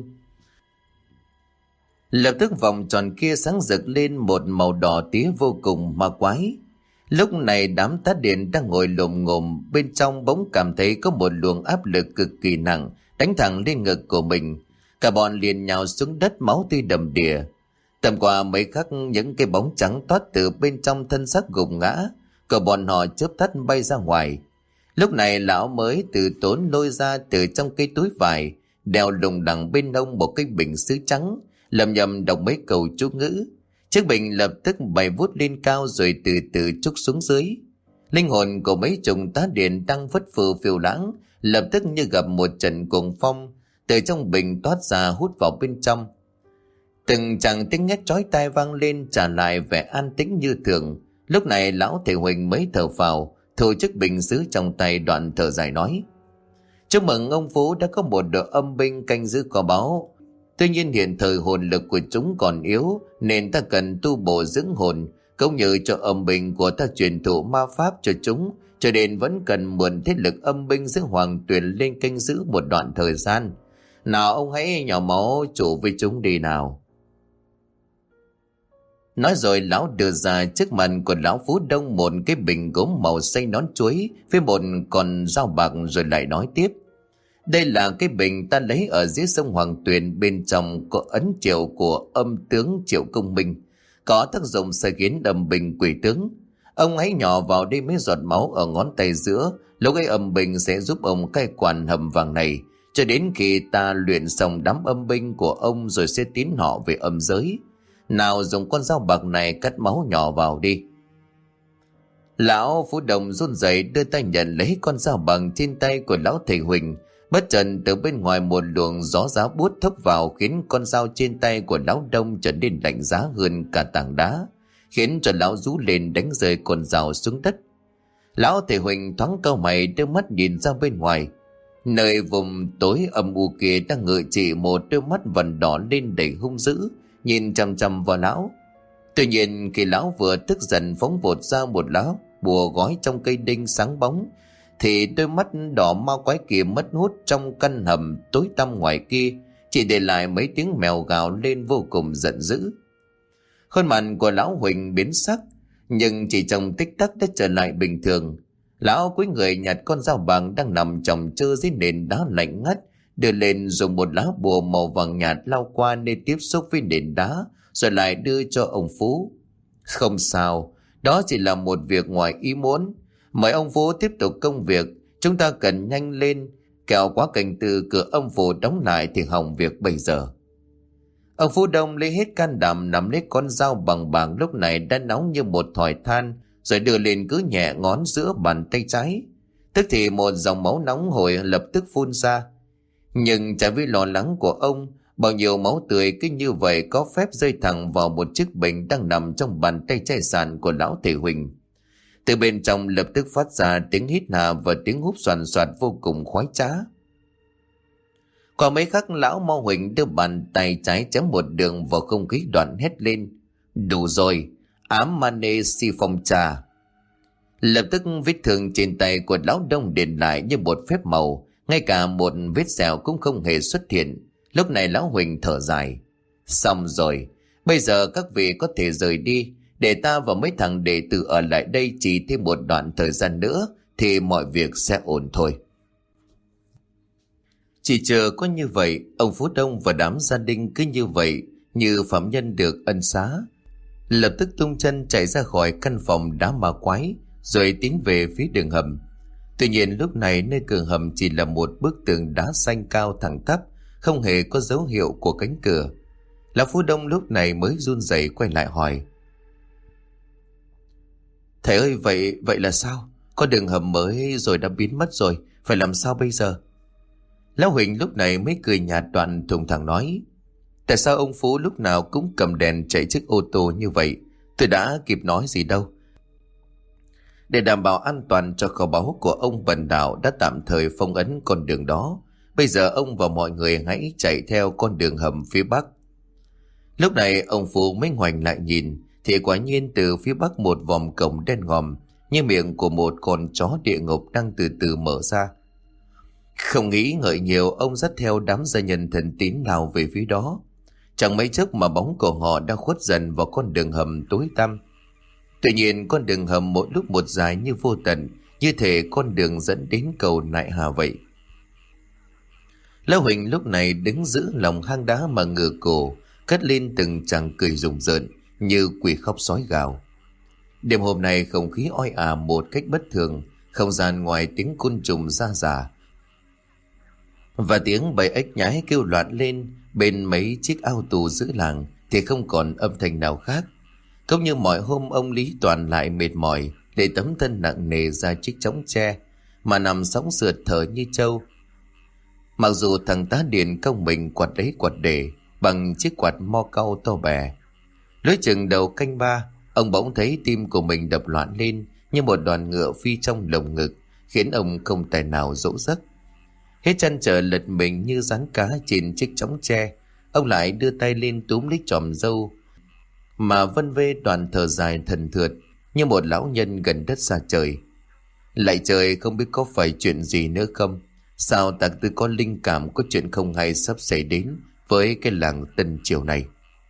Lập tức vòng tròn kia sáng rực lên một màu đỏ tía vô cùng ma quái. Lúc này đám tá điện đang ngồi lồm ngồm bên trong bỗng cảm thấy có một luồng áp lực cực kỳ nặng đánh thẳng lên ngực của mình. Cả bọn liền nhào xuống đất, máu tươi đầm đìa. Tầm qua mấy khắc, những cái bóng trắng toát từ bên trong thân xác gục ngã, cả bọn họ chớp tắt bay ra ngoài. Lúc này lão mới từ tốn lôi ra từ trong cái túi vải, đeo lùng đằng bên hông một cái bình sứ trắng, lầm nhầm đọc mấy câu chú ngữ. Chiếc bình lập tức bay vút lên cao rồi từ từ trút xuống dưới. Linh hồn của mấy chục tá điện đang phất phơ phiêu lãng lập tức như gặp một trận cuồng phong, từ trong bình toát ra hút vào bên trong. Từng chàng tiếng hét chói tai vang lên trả lại vẻ an tĩnh như thường. Lúc này lão thầy Huỳnh mới thở phào, thu chiếc bình sứ trong tay, đoạn thở dài nói: Chúc mừng ông Phú đã có một đội âm binh canh giữ kho báu. Tuy nhiên hiện thời hồn lực của chúng còn yếu, nên ta cần tu bổ dưỡng hồn, cũng như cho âm binh của ta truyền thụ ma pháp cho chúng, cho nên vẫn cần mượn thế lực âm binh giữa Hoàng Tuyền lên canh giữ một đoạn thời gian. Nào ông hãy nhỏ máu chủ với chúng đi nào. Nói rồi lão đưa ra trước mặt của lão Phú Đông một cái bình gốm màu xanh nón chuối với một con dao bạc, rồi lại nói tiếp: Đây là cái bình ta lấy ở dưới sông Hoàng Tuyền, bên trong có ấn triệu của âm tướng Triệu Công Minh, có tác dụng sai khiến âm bình quỷ tướng. Ông hãy nhỏ vào đây mấy giọt máu ở ngón tay giữa, lúc ấy âm binh sẽ giúp ông cai quản hầm vàng này, cho đến khi ta luyện xong đám âm binh của ông rồi sẽ tiến họ về âm giới. Nào dùng con dao bạc này cắt máu nhỏ vào đi. Lão Phú Đồng run rẩy đưa tay nhận lấy con dao bằng trên tay của lão thầy Huỳnh. Bất chợt từ bên ngoài một luồng gió giá buốt thốc vào, khiến con dao trên tay của lão Đông trở nên lạnh giá hơn cả tảng đá, khiến cho lão rú lên đánh rơi con dao xuống đất. Lão thầy Huỳnh thoáng cau mày, đưa mắt nhìn ra bên ngoài. Nơi vùng tối âm u kia đang ngự trị một đôi mắt vằn đỏ lên đầy hung dữ, nhìn chằm chằm vào lão. Tuy nhiên khi lão vừa tức giận phóng vụt ra một lá bùa gói trong cây đinh sáng bóng, thì đôi mắt đỏ ma quái kia mất hút trong căn hầm tối tăm ngoài kia, chỉ để lại mấy tiếng mèo gào lên vô cùng giận dữ. Khuôn mặt của lão Huỳnh biến sắc, nhưng chỉ trong tích tắc đã trở lại bình thường. Lão cúi người nhặt con dao bằng đang nằm chồng chơ dưới nền đá lạnh ngắt, đưa lên dùng một lá bùa màu vàng nhạt lau qua nơi tiếp xúc với nền đá, rồi lại đưa cho ông Phú. Không sao, đó chỉ là một việc ngoài ý muốn. Mời ông Phú tiếp tục công việc, chúng ta cần nhanh lên, kẻo quá cảnh từ cửa âm phủ đóng lại thì hỏng việc bây giờ. Ông Phú Đông lấy hết can đảm nắm lấy con dao bằng bạc lúc này đã nóng như một thỏi than, rồi đưa lên cứ nhẹ ngón giữa bàn tay trái. Tức thì một dòng máu nóng hổi lập tức phun ra. Nhưng trái với lo lắng của ông, bao nhiêu máu tươi cứ như vậy có phép rơi thẳng vào một chiếc bình đang nằm trong bàn tay trái sàn của lão thầy Huỳnh. Từ bên trong lập tức phát ra tiếng hít hà và tiếng húp soàn soạt vô cùng khoái trá. Qua mấy khắc, lão Mo Huỳnh đưa bàn tay trái chém một đường vào không khí, đoạn hét lên: đủ rồi, ám mane si phong trà. Lập tức vết thương trên tay của lão Đông đền lại như một phép màu, ngay cả một vết sẹo cũng không hề xuất hiện. Lúc này lão Huỳnh thở dài: xong rồi, bây giờ các vị có thể rời đi, để ta và mấy thằng đệ tử ở lại đây chỉ thêm một đoạn thời gian nữa thì mọi việc sẽ ổn thôi. Chỉ chờ có như vậy, ông Phú Đông và đám gia đình cứ như vậy như phạm nhân được ân xá, lập tức tung chân chạy ra khỏi căn phòng đá ma quái, rồi tiến về phía đường hầm. Tuy nhiên lúc này nơi cửa hầm chỉ là một bức tường đá xanh cao thẳng tắp, không hề có dấu hiệu của cánh cửa. Lão Phú Đông lúc này mới run rẩy quay lại hỏi: thầy ơi, vậy vậy là sao? Có đường hầm mới rồi đã biến mất rồi, phải làm sao bây giờ? Lão Huỳnh lúc này mới cười nhạt, đoạn thùng thẳng nói: tại sao ông Phú lúc nào cũng cầm đèn chạy chiếc ô tô như vậy? Tôi đã kịp nói gì đâu. Để đảm bảo an toàn cho kho báu của ông Bần Đạo đã tạm thời phong ấn con đường đó. Bây giờ ông và mọi người hãy chạy theo con đường hầm phía bắc. Lúc này ông Phú mới ngoảnh lại nhìn, thì quả nhiên từ phía bắc một vòng cổng đen ngòm như miệng của một con chó địa ngục đang từ từ mở ra. Không nghĩ ngợi nhiều, ông dắt theo đám gia nhân thần tín lao về phía đó. Chẳng mấy chốc mà bóng của họ đã khuất dần vào con đường hầm tối tăm. Tuy nhiên con đường hầm mỗi lúc một dài như vô tận, như thể con đường dẫn đến cầu Nại Hà vậy. Lão Huỳnh lúc này đứng giữa lòng hang đá mà ngửa cổ, cất lên từng tràng cười rùng rợn như quỷ khóc sói gào. Đêm hôm nay không khí oi ả một cách bất thường, không gian ngoài tiếng côn trùng ra rả và tiếng bầy ếch nhái kêu loạn lên bên mấy chiếc ao tù giữa làng thì không còn âm thanh nào khác. Cũng như mọi hôm, ông Lý Toàn lại mệt mỏi để tấm thân nặng nề ra chiếc chõng tre mà nằm sóng sượt thở như trâu. Mặc dù thằng tá điền công mình quạt đấy quạt để bằng chiếc quạt mo cau to bè. Lối chừng đầu canh ba, ông bỗng thấy tim của mình đập loạn lên như một đoàn ngựa phi trong lồng ngực, khiến ông không tài nào dỗ giấc. Hết chăn trở lật mình như rắn cá trên chiếc chõng tre, ông lại đưa tay lên túm lấy chòm râu mà vân vê, đoạn thở dài thần thượt như một lão nhân gần đất xa trời. Lạy trời, không biết có phải chuyện gì nữa không? Sao tạc tư có linh cảm có chuyện không hay sắp xảy đến với cái làng Tân Triều này?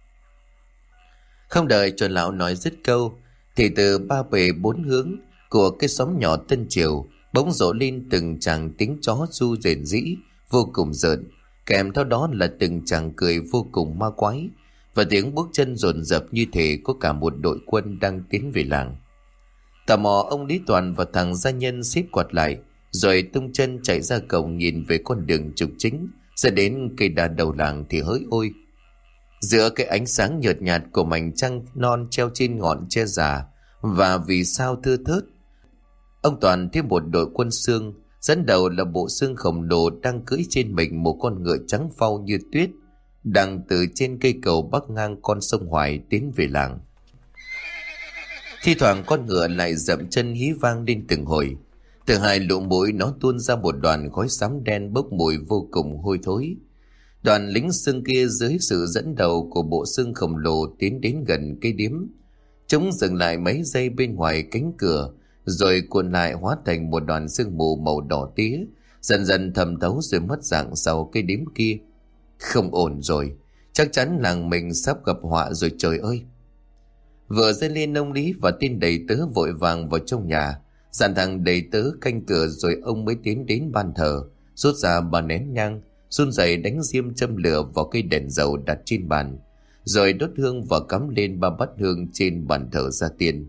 Không đợi cho lão nói dứt câu thì từ ba bề bốn hướng của cái xóm nhỏ Tân Triều bỗng rộ lên từng tràng tiếng chó ru rền rĩ vô cùng rợn, kèm theo đó là từng tràng cười vô cùng ma quái và tiếng bước chân dồn dập như thể có cả một đội quân đang tiến về làng. Tò mò, ông Lý Toàn và thằng gia nhân xếp quạt lại, rồi tung chân chạy ra cổng nhìn về con đường trục chính ra đến cây đa đầu làng thì hỡi ôi! Giữa cái ánh sáng nhợt nhạt của mảnh trăng non treo trên ngọn tre già và vì sao thưa thớt, ông Toàn thấy một đội quân xương, dẫn đầu là bộ xương khổng lồ đang cưỡi trên mình một con ngựa trắng phau như tuyết, đang từ trên cây cầu bắc ngang con sông Hoài tiến về làng. Thi thoảng con ngựa lại dậm chân hí vang lên từng hồi. Từ hai lỗ mũi nó tuôn ra một đoàn khói xám đen bốc mùi vô cùng hôi thối. Đoàn lính xương kia dưới sự dẫn đầu của bộ xương khổng lồ tiến đến gần cây điếm. Chúng dừng lại mấy giây bên ngoài cánh cửa, rồi cuộn lại hóa thành một đoàn sương mù màu đỏ tía, dần dần thẩm thấu rồi mất dạng sau cây điếm kia. Không ổn rồi, chắc chắn làng mình sắp gặp họa rồi trời ơi! Vừa dây lên, ông Lý và tên đầy tớ vội vàng vào trong nhà, Dàn thằng đầy tớ canh cửa rồi ông mới tiến đến bàn thờ, rút ra ba nén nhang, run rẩy đánh diêm châm lửa vào cây đèn dầu đặt trên bàn, rồi đốt hương và cắm lên ba bát hương trên bàn thờ gia tiên.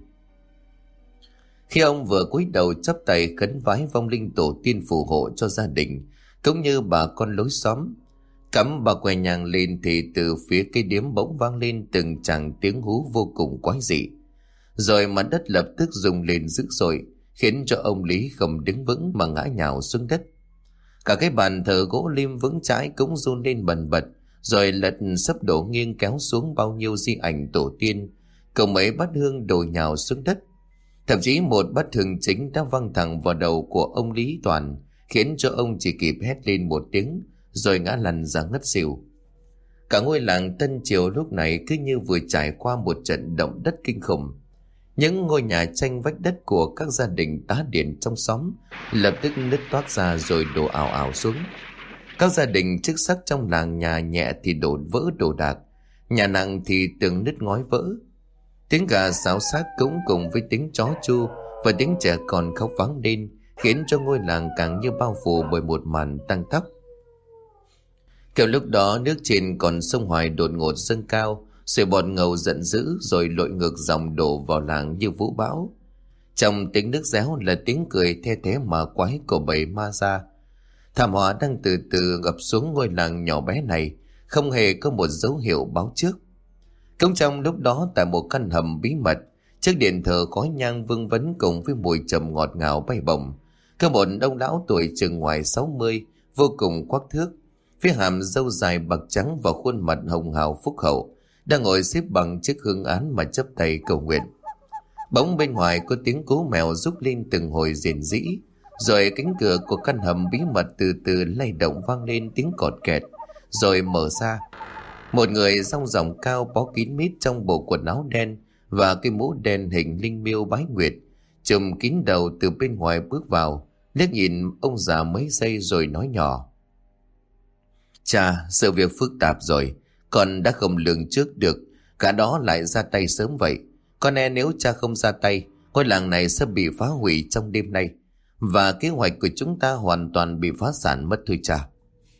Khi ông vừa cúi đầu chắp tay khấn vái vong linh tổ tiên phù hộ cho gia đình cũng như bà con lối xóm, cắm ba que nhang lên thì từ phía cây điếm bỗng vang lên từng tràng tiếng hú vô cùng quái dị, rồi mặt đất lập tức rung lên dữ dội, khiến cho ông Lý không đứng vững mà ngã nhào xuống đất. Cả cái bàn thờ gỗ lim vững chãi cũng run lên bần bật, rồi lật sấp đổ nghiêng kéo xuống bao nhiêu di ảnh tổ tiên, cùng mấy bát hương đổ nhào xuống đất. Thậm chí một bát hương chính đã văng thẳng vào đầu của ông Lý Toàn, khiến cho ông chỉ kịp hét lên một tiếng rồi ngã lăn ra ngất xỉu. Cả ngôi làng Tân Triều lúc này cứ như vừa trải qua một trận động đất kinh khủng. Những ngôi nhà tranh vách đất của các gia đình tá điển trong xóm lập tức nứt toác ra rồi đổ ào ào xuống. Các gia đình chức sắc trong làng nhà nhẹ thì đổ vỡ đồ đạc, nhà nặng thì tường nứt ngói vỡ. Tiếng gà xáo xác cũng cùng với tiếng chó chu và tiếng trẻ con khóc vang lên, khiến cho ngôi làng càng như bao phủ bởi một màn tăng tóc. Kiểu lúc đó nước trên con sông Hoài đột ngột dâng cao, sủi bọt ngầu giận dữ rồi lội ngược dòng đổ vào làng như vũ bão. Trong tiếng nước réo là tiếng cười the thế mà quái của bầy ma ra. Thảm họa đang từ từ ngập xuống ngôi làng nhỏ bé này, không hề có một dấu hiệu báo trước. Cũng trong lúc đó, tại một căn hầm bí mật, trước điện thờ khói nhang vương vấn cùng với mùi trầm ngọt ngào bay bổng, có một ông lão tuổi chừng ngoài sáu mươi, vô cùng quắc thước, phía hàm râu dài bạc trắng và khuôn mặt hồng hào phúc hậu, đang ngồi xếp bằng chiếc hương án mà chắp tay cầu nguyện. Bỗng bên ngoài có tiếng cú mèo rúc lên từng hồi rền rĩ, rồi cánh cửa của căn hầm bí mật từ từ lay động vang lên tiếng cọt kẹt, rồi mở ra. Một người dong dòng cao bó kín mít trong bộ quần áo đen và cái mũ đen hình linh miêu bái nguyệt, trùm kín đầu từ bên ngoài bước vào, liếc nhìn ông già mấy giây rồi nói nhỏ: "Cha, sự việc phức tạp rồi, con đã không lường trước được, cả đó lại ra tay sớm vậy. Con e nếu cha không ra tay, ngôi làng này sẽ bị phá hủy trong đêm nay, và kế hoạch của chúng ta hoàn toàn bị phá sản mất thôi cha."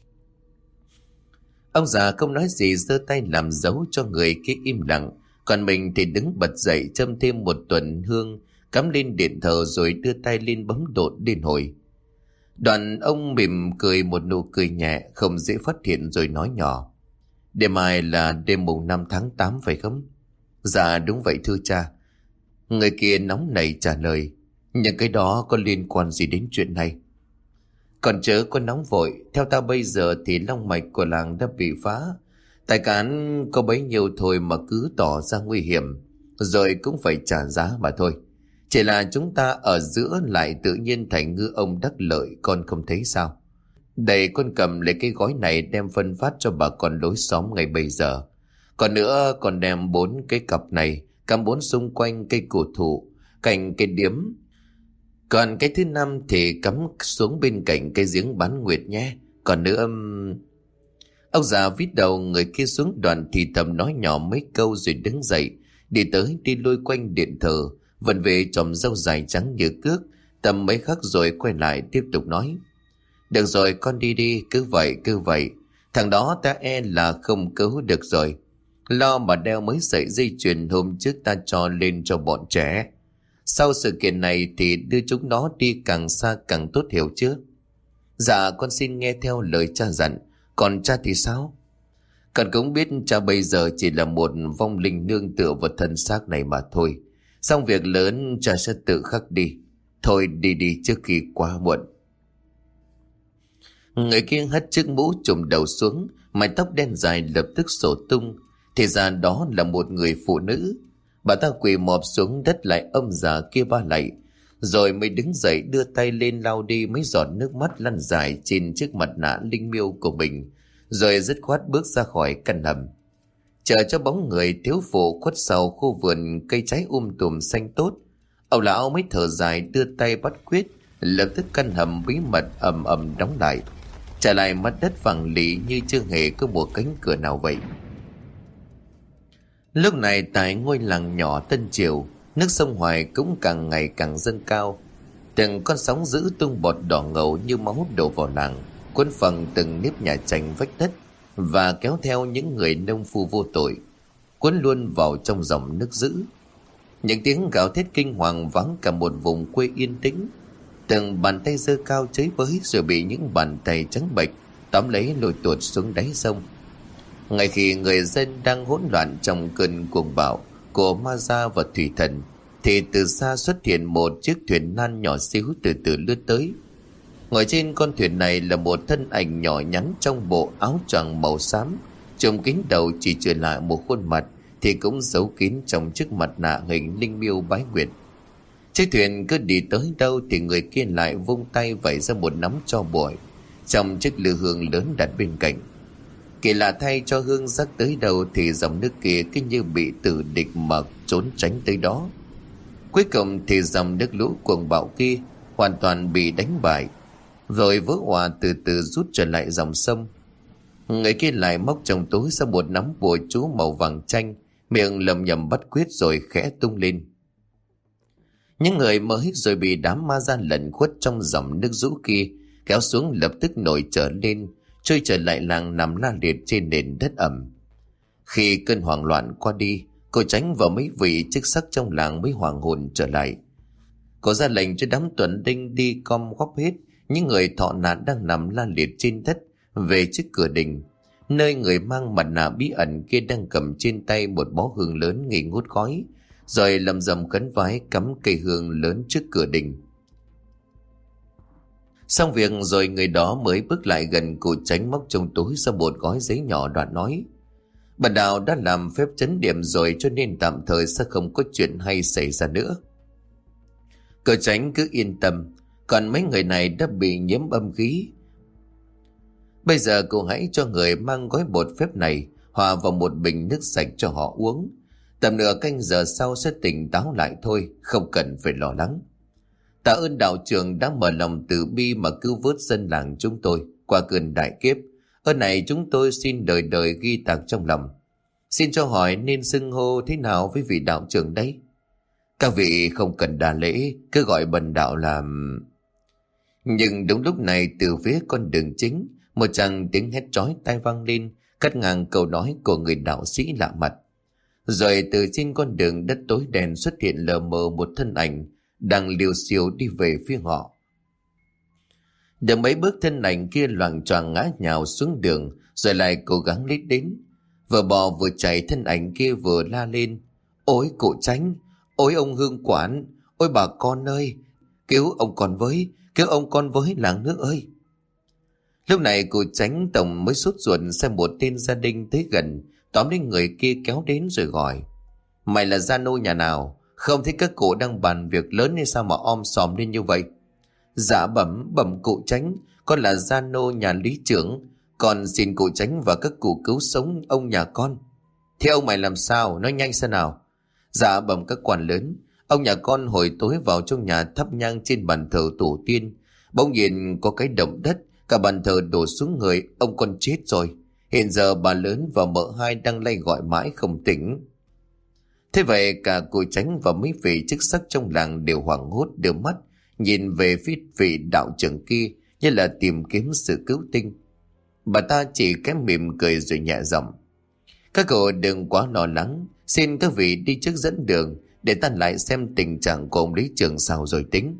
Ông già không nói gì, giơ tay làm dấu cho người kia im lặng, còn mình thì đứng bật dậy châm thêm một tuần hương cắm lên điện thờ rồi đưa tay lên bấm đột liên hồi. Đoạn ông mỉm cười một nụ cười nhẹ không dễ phát hiện rồi nói nhỏ: "Đêm mai là đêm mùng năm tháng tám phải không?" "Dạ đúng vậy thưa cha." Người kia nóng nảy trả lời: "Nhưng cái đó có liên quan gì đến chuyện này?" "Còn chớ có nóng vội, theo ta bây giờ thì long mạch của làng đã bị phá. Tài cán có bấy nhiêu thôi mà cứ tỏ ra nguy hiểm, rồi cũng phải trả giá mà thôi. Chỉ là chúng ta ở giữa lại tự nhiên thành ngư ông đắc lợi, con không thấy sao? Đây, con cầm lấy cái gói này đem phân phát cho bà con lối xóm ngay bây giờ. Còn nữa, con đem bốn cái cặp này cắm bốn xung quanh cây cổ thụ cạnh cây điếm. Còn cái thứ năm thì cắm xuống bên cạnh cây giếng bán nguyệt nhé. Còn nữa..." Ông già vít đầu người kia xuống, đoạn thì thầm nói nhỏ mấy câu rồi đứng dậy, đi tới đi lui quanh điện thờ, vần về chòm râu dài trắng như cước, tầm mấy khắc rồi quay lại tiếp tục nói: "Được rồi, con đi đi, cứ vậy cứ vậy. Thằng đó ta e là không cứu được rồi. Lo mà đeo mấy sợi dây chuyền hôm trước ta cho lên cho bọn trẻ. Sau sự kiện này thì đưa chúng nó đi càng xa càng tốt, hiểu chưa?" "Dạ con xin nghe theo lời cha dặn. Còn cha thì sao?" "Con cũng biết cha bây giờ chỉ là một vong linh nương tựa vào thân xác này mà thôi. Xong việc lớn cha sẽ tự khắc đi. Thôi đi đi trước khi quá muộn." Người kia hất chiếc mũ trùm đầu xuống, mái tóc đen dài lập tức xổ tung. Thì ra đó là một người phụ nữ. Bà ta quỳ mọp xuống đất lại ông già kia ba lạy, rồi mới đứng dậy đưa tay lên lau đi mấy giọt nước mắt lăn dài trên chiếc mặt nạ linh miêu của mình, rồi dứt khoát bước ra khỏi căn hầm. Chờ cho bóng người thiếu phụ khuất sau khu vườn cây trái um tùm xanh tốt, ông lão mới thở dài đưa tay bắt quyết, lập tức căn hầm bí mật ầm ầm đóng lại, trả lại mặt đất phẳng lì như chưa hề có một cánh cửa nào vậy. Lúc này tại ngôi làng nhỏ Tân Triều, nước sông Hoài cũng càng ngày càng dâng cao. Từng con sóng dữ tung bọt đỏ ngầu như máu đổ vào làng, cuốn phăng từng nếp nhà tranh vách đất và kéo theo những người nông phu vô tội, cuốn luôn vào trong dòng nước dữ. Những tiếng gào thét kinh hoàng vắng cả một vùng quê yên tĩnh. Từng bàn tay giơ cao chới với rồi bị những bàn tay trắng bệch tóm lấy lôi tuột xuống đáy sông. Ngay khi người dân đang hỗn loạn trong cơn cuồng bạo của ma gia và thủy thần, thì từ xa xuất hiện một chiếc thuyền nan nhỏ xíu từ từ lướt tới. Ngồi trên con thuyền này là một thân ảnh nhỏ nhắn trong bộ áo choàng màu xám, trùm kín đầu chỉ trừ lại một khuôn mặt thì cũng giấu kín trong chiếc mặt nạ hình linh miêu bái nguyệt. Chiếc thuyền cứ đi tới đâu thì người kia lại vung tay vẩy ra một nắm tro bụi trong chiếc lư hương lớn đặt bên cạnh. Kỳ lạ thay, cho hương rắc tới đâu thì dòng nước kia cứ như bị tử địch mà trốn tránh tới đó. Cuối cùng thì dòng nước lũ cuồng bạo kia hoàn toàn bị đánh bại, rồi vỡ òa từ từ rút trở lại dòng sông. Người kia lại móc trong túi ra một nắm bùa chú màu vàng chanh, miệng lầm nhầm bắt quyết rồi khẽ tung lên. Những người mới rồi bị đám ma gian lẩn khuất trong dòng nước rũ kia kéo xuống lập tức nổi trở lên, trôi trở lại làng nằm la liệt trên nền đất ẩm. Khi cơn hoảng loạn qua đi, cô Tránh và mấy vị chức sắc trong làng mới hoàng hồn trở lại. Cô ra lệnh cho đám tuần đinh đi com góp hết những người thọ nạn đang nằm la liệt trên đất về trước cửa đình, nơi người mang mặt nạ bí ẩn kia đang cầm trên tay một bó hương lớn nghi ngút khói, rồi lầm rầm khấn vái cắm cây hương lớn trước cửa đình. Xong việc rồi, người đó mới bước lại gần cụ Tránh, móc trong túi ra một gói giấy nhỏ, đoạn nói: "Bà Đào đã làm phép trấn điểm rồi, cho nên tạm thời sẽ không có chuyện hay xảy ra nữa. Cụ Tránh cứ yên tâm, còn mấy người này đã bị nhiễm âm khí. Bây giờ cô hãy cho người mang gói bột phép này hòa vào một bình nước sạch cho họ uống. Tầm nửa canh giờ sau sẽ tỉnh táo lại thôi, không cần phải lo lắng. Tạ ơn đạo trưởng đã mở lòng từ bi mà cứu vớt dân làng chúng tôi qua cơn đại kiếp. Ơn này chúng tôi xin đời đời ghi tạc trong lòng. Xin cho hỏi nên xưng hô thế nào với vị đạo trưởng đấy?" "Các vị không cần đà lễ, cứ gọi bần đạo là..." Nhưng đúng lúc này, từ phía con đường chính, một tràng tiếng hét chói tai vang lên, cắt ngang câu nói của người đạo sĩ lạ mặt. Rồi từ trên con đường đất tối đen xuất hiện lờ mờ một thân ảnh đang liều xiêu đi về phía họ. Được mấy bước, thân ảnh kia loạng choạng ngã nhào xuống đường, rồi lại cố gắng lết đến. Vừa bò vừa chạy, thân ảnh kia vừa la lên: "Ôi cụ Tránh, ôi ông hương quản, ôi bà con ơi, cứu ông con với, cứu ông con với làng nước ơi!" Lúc này cụ Tránh tổng mới sốt ruột xem một tên gia đình tới gần, tóm lấy người kia kéo đến rồi gọi: "Mày là gia nô nhà nào? Không thấy các cụ đang bàn việc lớn hay sao mà om sòm lên như vậy?" "Dạ bẩm bẩm cụ Tránh, con là gia nô nhà lý trưởng, con xin cụ Tránh và các cụ cứu sống ông nhà con." "Thế ông mày làm sao? Nói nhanh xem nào." "Dạ bẩm các quan lớn, ông nhà con hồi tối vào trong nhà thắp nhang trên bàn thờ tổ tiên, bỗng nhiên có cái động đất, cả bàn thờ đổ xuống người, ông con chết rồi. Hiện giờ bà lớn và mợ hai đang lay gọi mãi không tỉnh." Thế vậy cả cụ Tránh và mấy vị chức sắc trong làng đều hoảng hốt, đưa mắt nhìn về phía vị đạo trưởng kia như là tìm kiếm sự cứu tinh. Bà ta chỉ kém mỉm cười rồi nhẹ giọng: "Các cậu đừng quá lo lắng, xin các vị đi trước dẫn đường, để ta lại xem tình trạng của ông lý trưởng sao rồi tính."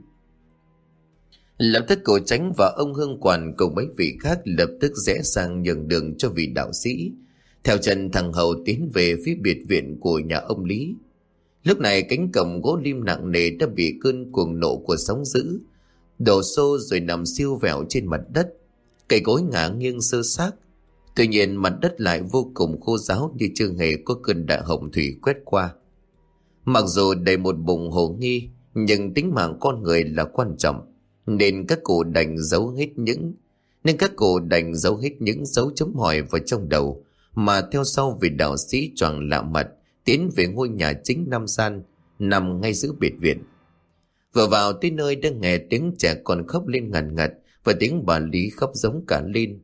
Lập tức cụ Tránh và ông hương quản cùng mấy vị khác lập tức rẽ sang nhường đường cho vị đạo sĩ, theo chân thằng hầu tiến về phía biệt viện của nhà ông Lý. Lúc này cánh cổng gỗ lim nặng nề đã bị cơn cuồng nộ của sóng dữ đổ xô rồi nằm siêu vẹo trên mặt đất, cây cối ngả nghiêng sơ xác. Tuy nhiên mặt đất lại vô cùng khô ráo, như chưa hề có cơn đại hồng thủy quét qua. Mặc dù đầy một bụng hồ nghi, nhưng tính mạng con người là quan trọng, nên các cụ đành giấu hết những nên các cụ đành giấu hết những dấu chấm hỏi vào trong đầu, mà theo sau vị đạo sĩ choàng lạ mặt tiến về ngôi nhà chính năm gian nằm ngay giữa biệt viện. Vừa vào tới nơi đã nghe tiếng trẻ con khóc lên ngằn ngặt và tiếng bà Lý khóc giống cả lên.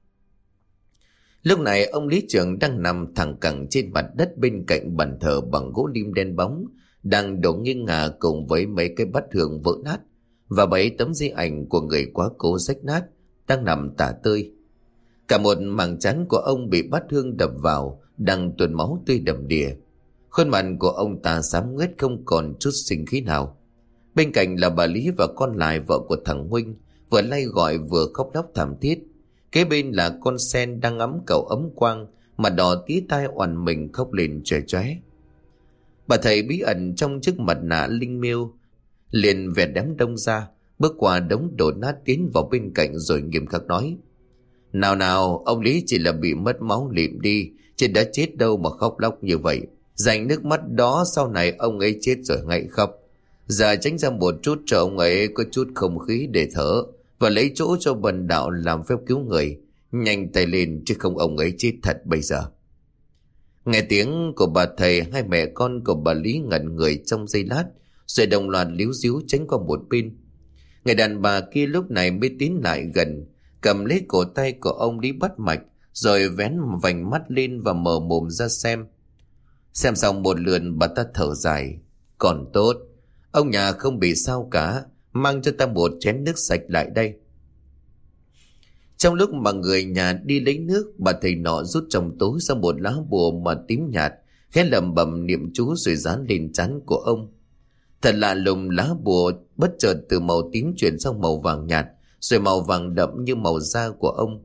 Lúc này ông lý trưởng đang nằm thẳng cẳng trên mặt đất bên cạnh bàn thờ bằng gỗ lim đen bóng, đang đổ nghiêng ngả cùng với mấy cái bát hương vỡ nát. và bảy tấm di ảnh của người quá cố rách nát đang nằm tả tơi. Cả một mảng trán của ông bị bát hương đập vào, đang tuôn máu tươi đầm đìa. Khuôn mặt của ông ta xám nguét, không còn chút sinh khí nào. Bên cạnh là bà Lý và con Lại, vợ của thằng Huynh, vừa lay gọi vừa khóc lóc thảm thiết. Kế bên là con Sen đang ngắm cậu ấm quang, mà đỏ tí tai oằn mình khóc lên chóe chóe. Bà thầy bí ẩn trong chiếc mặt nạ linh miêu liền vẹt đám đông ra, bước qua đống đổ nát tiến vào bên cạnh rồi nghiêm khắc nói: Nào nào, ông Lý chỉ là bị mất máu lịm đi, chứ đã chết đâu mà khóc lóc như vậy. Dành nước mắt đó sau này ông ấy chết rồi ngại khóc. Giờ tránh ra một chút cho ông ấy có chút không khí để thở, và lấy chỗ cho bần đạo làm phép cứu người. Nhanh tay lên chứ không ông ấy chết thật bây giờ. Nghe tiếng của bà thầy, hai mẹ con của bà Lý ngẩn người trong giây lát, rồi đồng loạt líu díu tránh qua một bên. Người đàn bà kia lúc này mới tiến lại gần, cầm lấy cổ tay của ông Lý bắt mạch, rồi vén vành mắt lên và mở mồm ra xem. Xem xong một lượt, bà ta thở dài: Còn tốt, ông nhà không bị sao cả, mang cho ta một chén nước sạch lại đây. Trong lúc mà người nhà đi lấy nước, bà thầy nọ rút trong túi ra một lá bùa mà tím nhạt, khẽ lẩm bẩm niệm chú rồi dán lên trán của ông. Thật lạ lùng, lá bùa bất chợt từ màu tím chuyển sang màu vàng nhạt, rồi màu vàng đậm như màu da của ông.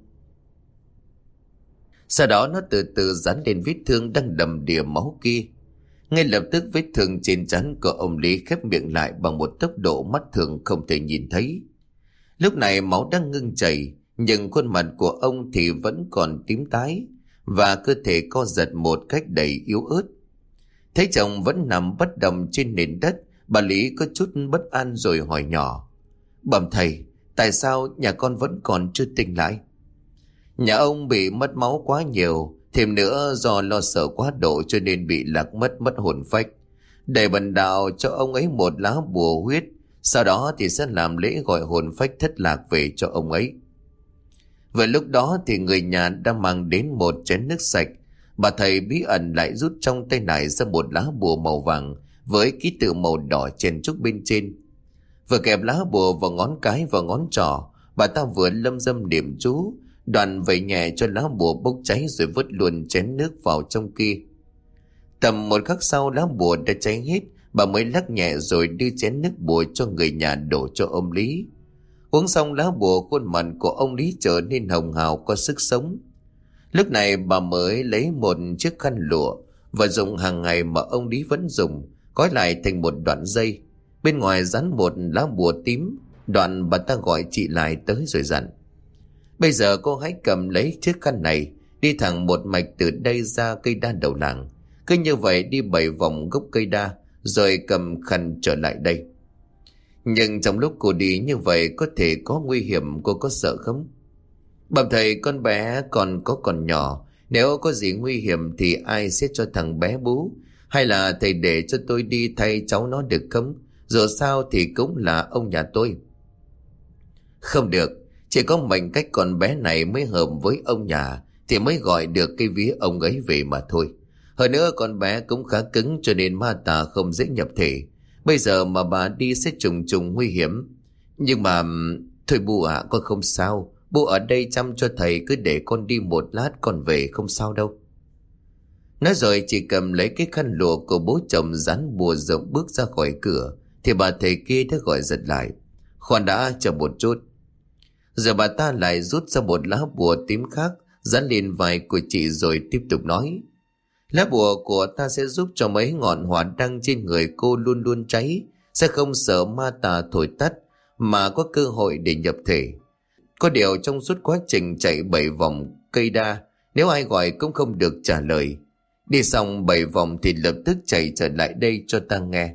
Sau đó nó từ từ dán lên vết thương đang đầm đìa máu kia. Ngay lập tức vết thương trên trán của ông Lý khép miệng lại bằng một tốc độ mắt thường không thể nhìn thấy. Lúc này máu đang ngưng chảy, nhưng khuôn mặt của ông thì vẫn còn tím tái, và cơ thể co giật một cách đầy yếu ớt. Thấy chồng vẫn nằm bất động trên nền đất, bà Lý có chút bất an rồi hỏi nhỏ: Bẩm thầy, tại sao nhà con vẫn còn chưa tỉnh lại? Nhà ông bị mất máu quá nhiều, thêm nữa do lo sợ quá độ cho nên bị lạc mất mất hồn phách. Để bần đạo cho ông ấy một lá bùa huyết, sau đó thì sẽ làm lễ gọi hồn phách thất lạc về cho ông ấy. Vừa lúc đó thì người nhà đã mang đến một chén nước sạch. Bà thầy bí ẩn lại rút trong tay này ra một lá bùa màu vàng với ký tự màu đỏ chèn trúc bên trên. Vừa kẹp lá bùa vào ngón cái và ngón trỏ, bà ta vừa lâm dâm niệm chú, đoạn vẩy nhẹ cho lá bùa bốc cháy rồi vứt luôn chén nước vào trong kia. Tầm một khắc sau, lá bùa đã cháy hết, bà mới lắc nhẹ rồi đưa chén nước bùa cho người nhà đổ cho ông Lý. Uống xong lá bùa, khuôn mặt của ông Lý trở nên hồng hào có sức sống. Lúc này bà mới lấy một chiếc khăn lụa và dùng hàng ngày mà ông Lý vẫn dùng, gói lại thành một đoạn dây. Bên ngoài dán một lá bùa tím. Đoạn bà ta gọi chị Lại tới rồi dặn: Bây giờ cô hãy cầm lấy chiếc khăn này, đi thẳng một mạch từ đây ra cây đa đầu làng. Cứ như vậy đi bảy vòng gốc cây đa, rồi cầm khăn trở lại đây. Nhưng trong lúc cô đi như vậy có thể có nguy hiểm, cô có sợ không? Bẩm thầy, con bé còn có còn nhỏ, nếu có gì nguy hiểm thì ai sẽ cho thằng bé bú? Hay là thầy để cho tôi đi thay cháu nó được không? Dù sao thì cũng là ông nhà tôi. Không được, chỉ có mệnh cách con bé này mới hợp với ông nhà thì mới gọi được cái vía ông ấy về mà thôi. Hơn nữa con bé cũng khá cứng cho nên ma tà không dễ nhập thể. Bây giờ mà bà đi sẽ trùng trùng nguy hiểm. Nhưng mà... Thôi bu ạ, à, con không sao. Bu ở đây chăm cho thầy, cứ để con đi một lát con về không sao đâu. Nói rồi chị cầm lấy cái khăn lụa của bố chồng dán bùa rộng bước ra khỏi cửa, thì bà thầy kia đã gọi giật lại: Khoan đã, chờ một chút. Giờ bà ta lại rút ra một lá bùa tím khác, dán lên vai của chị rồi tiếp tục nói: Lá bùa của ta sẽ giúp cho mấy ngọn hỏa đăng trên người cô luôn luôn cháy, sẽ không sợ ma tà thổi tắt, mà có cơ hội để nhập thể. Có điều trong suốt quá trình chạy bảy vòng cây đa, nếu ai gọi cũng không được trả lời. Đi xong bảy vòng thì lập tức chạy trở lại đây cho ta nghe.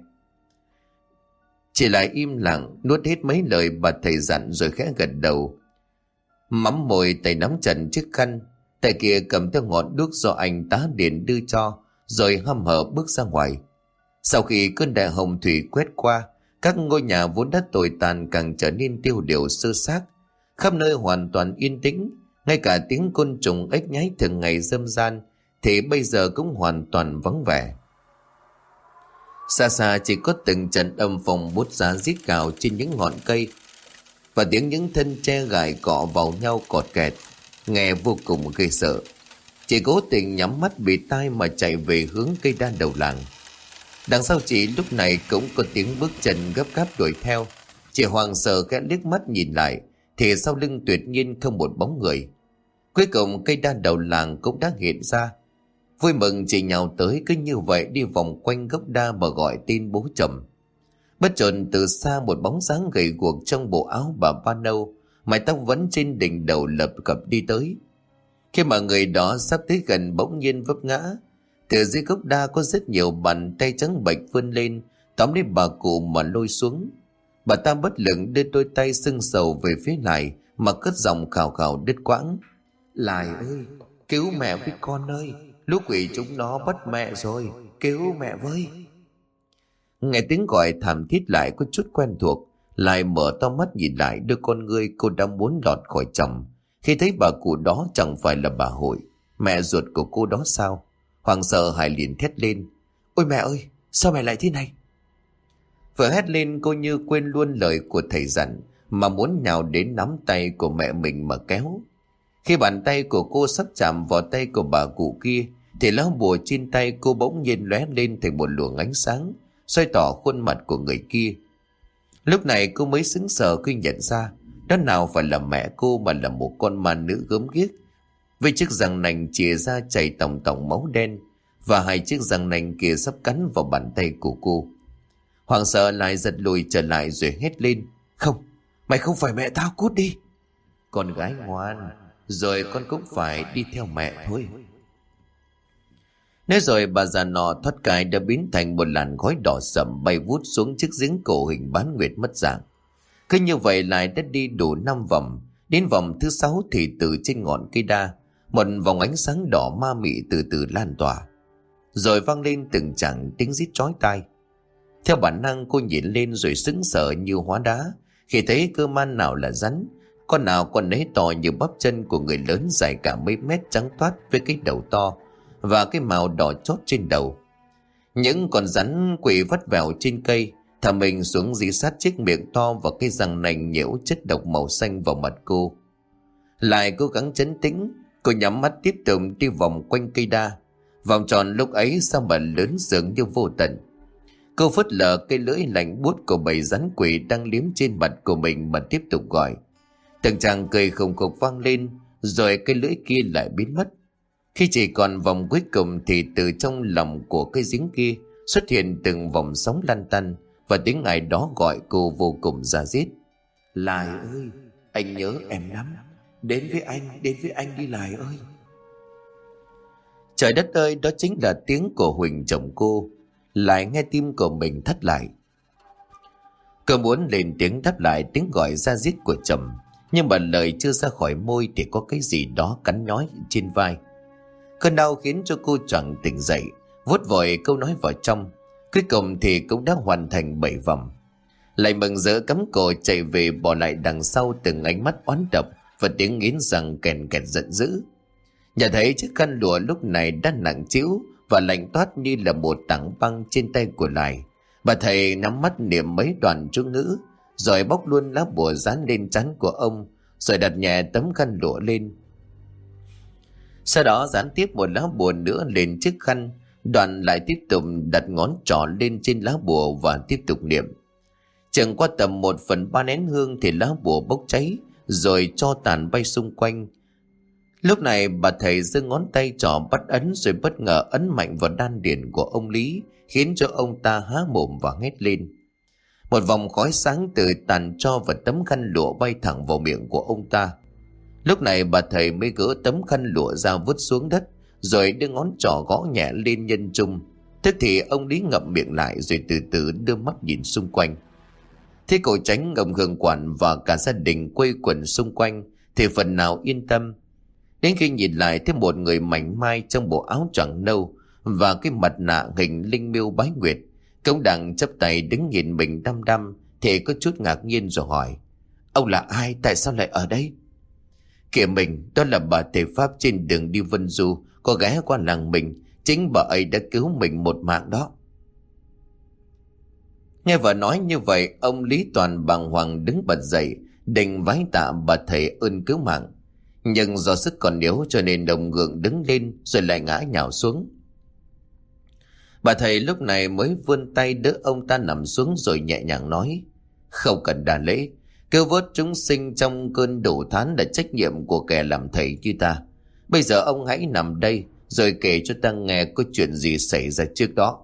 Chị lại im lặng, nuốt hết mấy lời bà thầy dặn rồi khẽ gật đầu. Mắm môi tay nắm chặt chiếc khăn, tay kia cầm theo ngọn đuốc do anh tá điền đưa cho, rồi hăm hở bước ra ngoài. Sau khi cơn đại hồng thủy quét qua, các ngôi nhà vốn đã tồi tàn càng trở nên tiêu điều sơ xác. Khắp nơi hoàn toàn yên tĩnh, ngay cả tiếng côn trùng ếch nhái thường ngày râm ran thì bây giờ cũng hoàn toàn vắng vẻ. Xa xa chỉ có từng trận âm phong bút giá rít gào trên những ngọn cây, và tiếng những thân tre gài cọ vào nhau cọt kẹt, nghe vô cùng ghê sợ. Chị cố tình nhắm mắt bịt tai mà chạy về hướng cây đa đầu làng. Đằng sau chị lúc này cũng có tiếng bước chân gấp gáp đuổi theo. Chị hoảng sợ khẽ liếc mắt nhìn lại, thì sau lưng tuyệt nhiên không một bóng người. Cuối cùng cây đa đầu làng cũng đã hiện ra. Vui mừng chị nhào tới, cứ như vậy đi vòng quanh gốc đa mà gọi tên bố chồng. Bất chợt từ xa một bóng dáng gầy guộc trong bộ áo bà ba nâu, mái tóc vẫn trên đỉnh đầu lập cập đi tới. Khi mà người đó sắp tới gần bỗng nhiên vấp ngã. Từ dưới gốc đa có rất nhiều bàn tay trắng bệch vươn lên, tóm lấy bà cụ mà lôi xuống. Bà ta bất lực đưa đôi tay sưng sầu về phía lại mà cất giọng khào khào đứt quãng: Lại ơi, cứu mẹ với con ơi, lũ quỷ chúng nó bắt mẹ rồi, cứu mẹ với. Nghe tiếng gọi thảm thiết lại có chút quen thuộc, lại mở to mắt nhìn lại đôi con ngươi cô đã muốn lọt khỏi chồng. Khi thấy bà cụ đó chẳng phải là bà Hội, mẹ ruột của cô đó sao? Hoàng sợ hãi liền thét lên: Ôi mẹ ơi, sao mẹ lại thế này? Vừa hét lên cô như quên luôn lời của thầy dặn, mà muốn nhào đến nắm tay của mẹ mình mà kéo. Khi bàn tay của cô sắp chạm vào tay của bà cụ kia, thì lá bùa trên tay cô bỗng nhiên lóe lên thành một luồng ánh sáng, soi tỏ khuôn mặt của người kia. Lúc này cô mới sững sờ khi nhận ra đó nào phải là mẹ cô mà là một con ma nữ gớm ghiếc, với chiếc răng nành chìa ra chảy tòng tòng máu đen, và hai chiếc răng nành kia sắp cắn vào bàn tay của cô. Hoàng sợ lại giật lùi trở lại rồi hét lên: Không, mày không phải mẹ tao, cút đi. Con gái ngoan, rồi con cũng phải đi theo mẹ thôi. Nói rồi bà già nọ thoát cái đã biến thành một làn khói đỏ sẫm bay vút xuống chiếc giếng cổ hình bán nguyệt mất dạng. Cứ như vậy lại đã đi đủ năm vòng. Đến vòng thứ sáu thì từ trên ngọn cây đa, một vòng ánh sáng đỏ ma mị từ từ lan tỏa, rồi vang lên từng chàng tiếng rít chói tai. Theo bản năng cô nhìn lên rồi sững sờ như hóa đá khi thấy cơ man nào là rắn, con nào con nấy to như bắp chân của người lớn, dài cả mấy mét, trắng toát với cái đầu to và cái mào đỏ chót trên đầu. Những con rắn quỷ vắt vẻo trên cây, thả mình xuống dí sát chiếc miệng to và cái răng nành nhiễu chất độc màu xanh vào mặt cô. Lại cố gắng trấn tĩnh, cô nhắm mắt tiếp tục đi vòng quanh cây đa. Vòng tròn lúc ấy sao mà lớn dường như vô tận. Cô phớt lờ cái lưỡi lạnh buốt của bầy rắn quỷ đang liếm trên mặt của mình mà tiếp tục gọi. Từng chàng cười khùng khục vang lên, rồi cái lưỡi kia lại biến mất. Khi chỉ còn vòng cuối cùng thì từ trong lòng của cái giếng kia xuất hiện từng vòng sóng lăn tăn, và tiếng ai đó gọi cô vô cùng da diết: Lại ơi, anh nhớ em lắm, đến với anh, đến với anh đi Lại ơi. Trời đất ơi, đó chính là tiếng của Huỳnh chồng cô. Lại nghe tim của mình thắt lại. Cô muốn lên tiếng đáp lại tiếng gọi da diết của chồng, nhưng mà lời chưa ra khỏi môi thì có cái gì đó cắn nhói trên vai. Cơn đau khiến cho cô choàng tỉnh dậy, vuốt vội câu nói vào trong. Cuối cùng thì cũng đã hoàn thành bảy vòng. Lại mừng rỡ cắm cổ chạy về, bỏ lại đằng sau từng ánh mắt oán độc và tiếng nghiến răng kèn kẹt giận dữ. Nhận thấy chiếc khăn lụa lúc này đã nặng trĩu và lạnh toát như là một tảng băng trên tay của Lại, bà thầy nắm mắt niệm mấy đoạn chú ngữ, rồi bóc luôn lá bùa dán lên trán của ông, rồi đặt nhẹ tấm khăn lụa lên. Sau đó dán tiếp một lá bùa nữa lên chiếc khăn. Đoạn lại tiếp tục đặt ngón trỏ lên trên lá bùa và tiếp tục niệm. Chừng qua tầm một phần ba nén hương thì lá bùa bốc cháy, rồi tro tàn bay xung quanh. Lúc này bà thầy giơ ngón tay trỏ bắt ấn, rồi bất ngờ ấn mạnh vào đan điền của ông Lý, khiến cho ông ta há mồm và hét lên. Một vòng khói sáng từ tàn tro và tấm khăn lụa bay thẳng vào miệng của ông ta. Lúc này bà thầy mới gỡ tấm khăn lụa ra vứt xuống đất, rồi đưa ngón trỏ gõ nhẹ lên nhân trung. Tức thì ông Lý ngậm miệng lại, rồi từ từ đưa mắt nhìn xung quanh. Thế cổ Tránh, ông Hương Quản và cả gia đình quây quần xung quanh thì phần nào yên tâm. Đến khi nhìn lại thấy một người mảnh mai trong bộ áo choàng nâu và cái mặt nạ hình linh miêu bái nguyệt, cũng đang chắp tay đứng nhìn mình đăm đăm, thì có chút ngạc nhiên rồi hỏi: Ông là ai, tại sao lại ở đây? Kìa mình, đó là bà thầy Pháp trên đường đi Vân Du, có ghé qua làng mình. Chính bà ấy đã cứu mình một mạng đó. Nghe vợ nói như vậy, ông Lý Toàn bàng hoàng đứng bật dậy, định vái tạ bà thầy ơn cứu mạng. Nhưng do sức còn yếu cho nên đồng ngượng đứng lên rồi lại ngã nhào xuống. Bà thầy lúc này mới vươn tay đỡ ông ta nằm xuống rồi nhẹ nhàng nói: Không cần đà lễ, cứu vớt chúng sinh trong cơn đổ thán là trách nhiệm của kẻ làm thầy như ta. Bây giờ ông hãy nằm đây rồi kể cho ta nghe có chuyện gì xảy ra trước đó.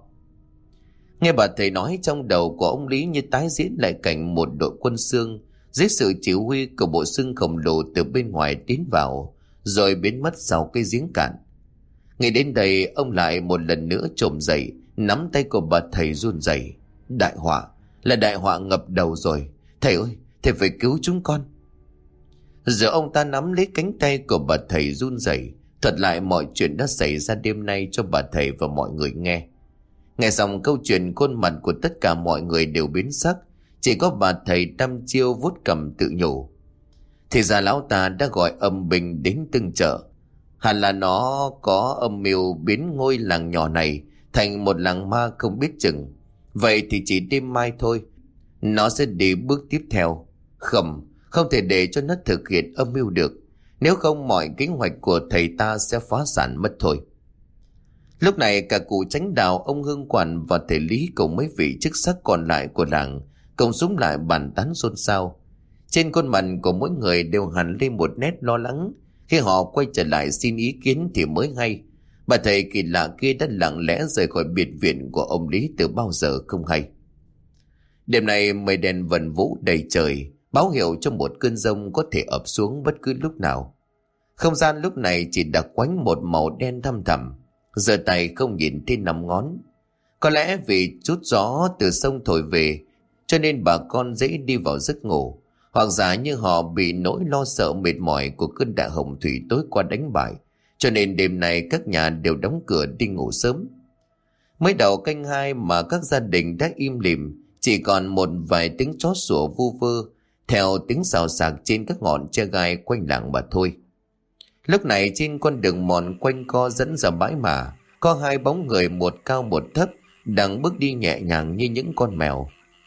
Nghe bà thầy nói, trong đầu của ông Lý như tái diễn lại cảnh một đội quân xương dưới sự chỉ huy của bộ xương khổng lồ từ bên ngoài tiến vào rồi biến mất sau cái giếng cạn. Nghĩ đến đây, ông lại một lần nữa trồm dậy, nắm tay của bà thầy run rẩy. Đại họa, là đại họa ngập đầu rồi. Thầy ơi, thầy phải cứu chúng con. Giờ ông ta nắm lấy cánh tay của bà thầy run rẩy, thuật lại mọi chuyện đã xảy ra đêm nay cho bà thầy và mọi người nghe. Nghe xong câu chuyện, khuôn mặt của tất cả mọi người đều biến sắc, chỉ có bà thầy đăm chiêu vuốt cằm tự nhủ: Thì ra lão ta đã gọi âm binh đến tương trợ. Hẳn là nó có âm mưu biến ngôi làng nhỏ này thành một làng ma không biết chừng. Vậy thì chỉ đêm mai thôi, nó sẽ đi bước tiếp theo. Không, không thể để cho nó thực hiện âm mưu được. Nếu không, mọi kế hoạch của thầy ta sẽ phá sản mất thôi. Lúc này cả cụ chánh đạo, ông Hương Quản và thầy Lý cùng mấy vị chức sắc còn lại của làng cùng súng lại bàn tán xôn xao. Trên khuôn mặt của mỗi người đều hằn lên một nét lo lắng. Khi họ quay trở lại xin ý kiến thì mới hay bà thầy kỳ lạ kia đã lặng lẽ rời khỏi biệt viện của ông Lý từ bao giờ không hay. Đêm nay mây đen vần vũ đầy trời, báo hiệu cho một cơn giông có thể ập xuống bất cứ lúc nào. Không gian lúc này chỉ đặc quánh một màu đen thăm thẳm, giơ tay không nhìn thấy năm ngón. Có lẽ vì chút gió từ sông thổi về cho nên bà con dễ đi vào giấc ngủ, hoặc giả như họ bị nỗi lo sợ mệt mỏi của cơn đại hồng thủy tối qua đánh bại, cho nên đêm nay các nhà đều đóng cửa đi ngủ sớm. Mới đầu canh hai mà các gia đình đã im lìm, chỉ còn một vài tiếng chó sủa vu vơ theo tiếng xào xạc trên các ngọn tre gai quanh làng mà thôi. Lúc này trên con đường mòn quanh co dẫn ra bãi mả, có hai bóng người một cao một thấp đang bước đi nhẹ nhàng như những con mèo.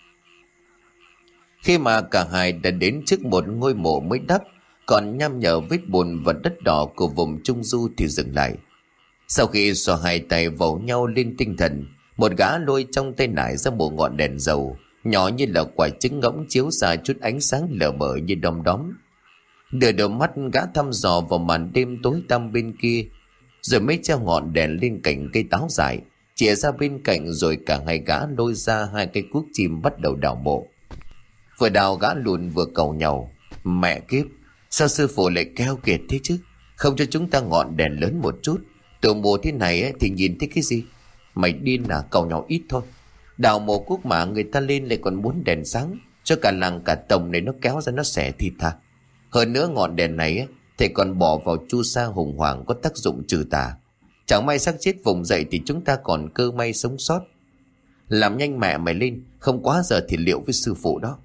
Khi mà cả hai đã đến trước một ngôi mộ mới đắp, còn nham nhở vết bùn và đất đỏ của vùng Trung Du thì dừng lại. Sau khi xoa hai tay vỗ nhau lên tinh thần, một gã lôi trong tay nải ra một ngọn đèn dầu nhỏ như là quả trứng ngỗng chiếu ra chút ánh sáng lờ mờ như đom đóm. Đưa đôi mắt gã thăm dò vào màn đêm tối tăm bên kia, rồi mới treo ngọn đèn lên cành cây táo dại, chĩa ra bên cạnh, rồi cả hai gã lôi ra hai cây cuốc chim bắt đầu đào mộ. Vừa đào gã lùn vừa cầu nhau: Mẹ kiếp, sao sư phụ lại keo kiệt thế chứ? Không cho chúng ta ngọn đèn lớn một chút, từ mùa thế này ấy, thì nhìn thấy cái gì? Mày điên à? Cầu nhau ít thôi. Đào mộ cuốc mà người ta lên lại còn muốn đèn sáng, cho cả làng cả tổng này nó kéo ra nó xẻ thịt tha. Hơn nữa ngọn đèn này ấy, thì còn bỏ vào chu sa hùng hoàng có tác dụng trừ tà. Chẳng may xác chết vùng dậy thì chúng ta còn cơ may sống sót. Làm nhanh mẹ mày lên, không quá giờ thì liệu với sư phụ đó.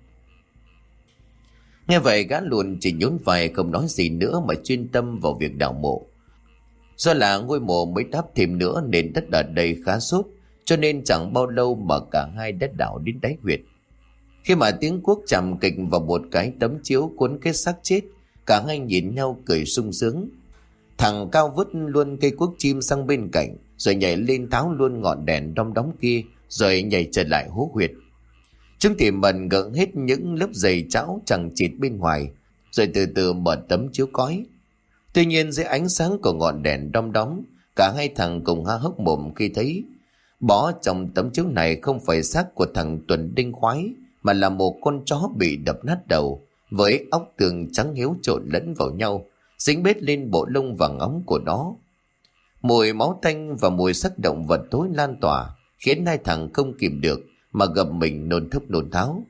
Nghe vậy gã lùn chỉ nhún vai không nói gì nữa mà chuyên tâm vào việc đào mộ. Do là ngôi mộ mới đắp thêm nữa nên đất ở đây khá xốp, cho nên chẳng bao lâu mà cả hai đã đào đến đáy huyệt. Khi mà tiếng cuốc chạm kịch vào một cái tấm chiếu cuốn cái xác chết, cả hai nhìn nhau cười sung sướng. Thằng Cao vứt luôn cây cuốc chim sang bên cạnh, rồi nhảy lên tháo luôn ngọn đèn đom đóm kia, rồi nhảy trở lại hố huyệt. Chúng tìm bần gỡ hết những lớp giày cháo chẳng chịt bên ngoài, rồi từ từ mở tấm chiếu cói. Tuy nhiên dưới ánh sáng của ngọn đèn đom đóm, cả hai thằng cùng há hốc mồm khi thấy bó trong tấm chiếu này không phải xác của thằng Tuần Đinh Khoái, mà là một con chó bị đập nát đầu, với óc tường trắng hiếu trộn lẫn vào nhau, dính bết lên bộ lông vàng óng của nó. Mùi máu tanh và mùi xác động vật tối lan tỏa, khiến hai thằng không kìm được mà gập mình nôn thốc nôn tháo.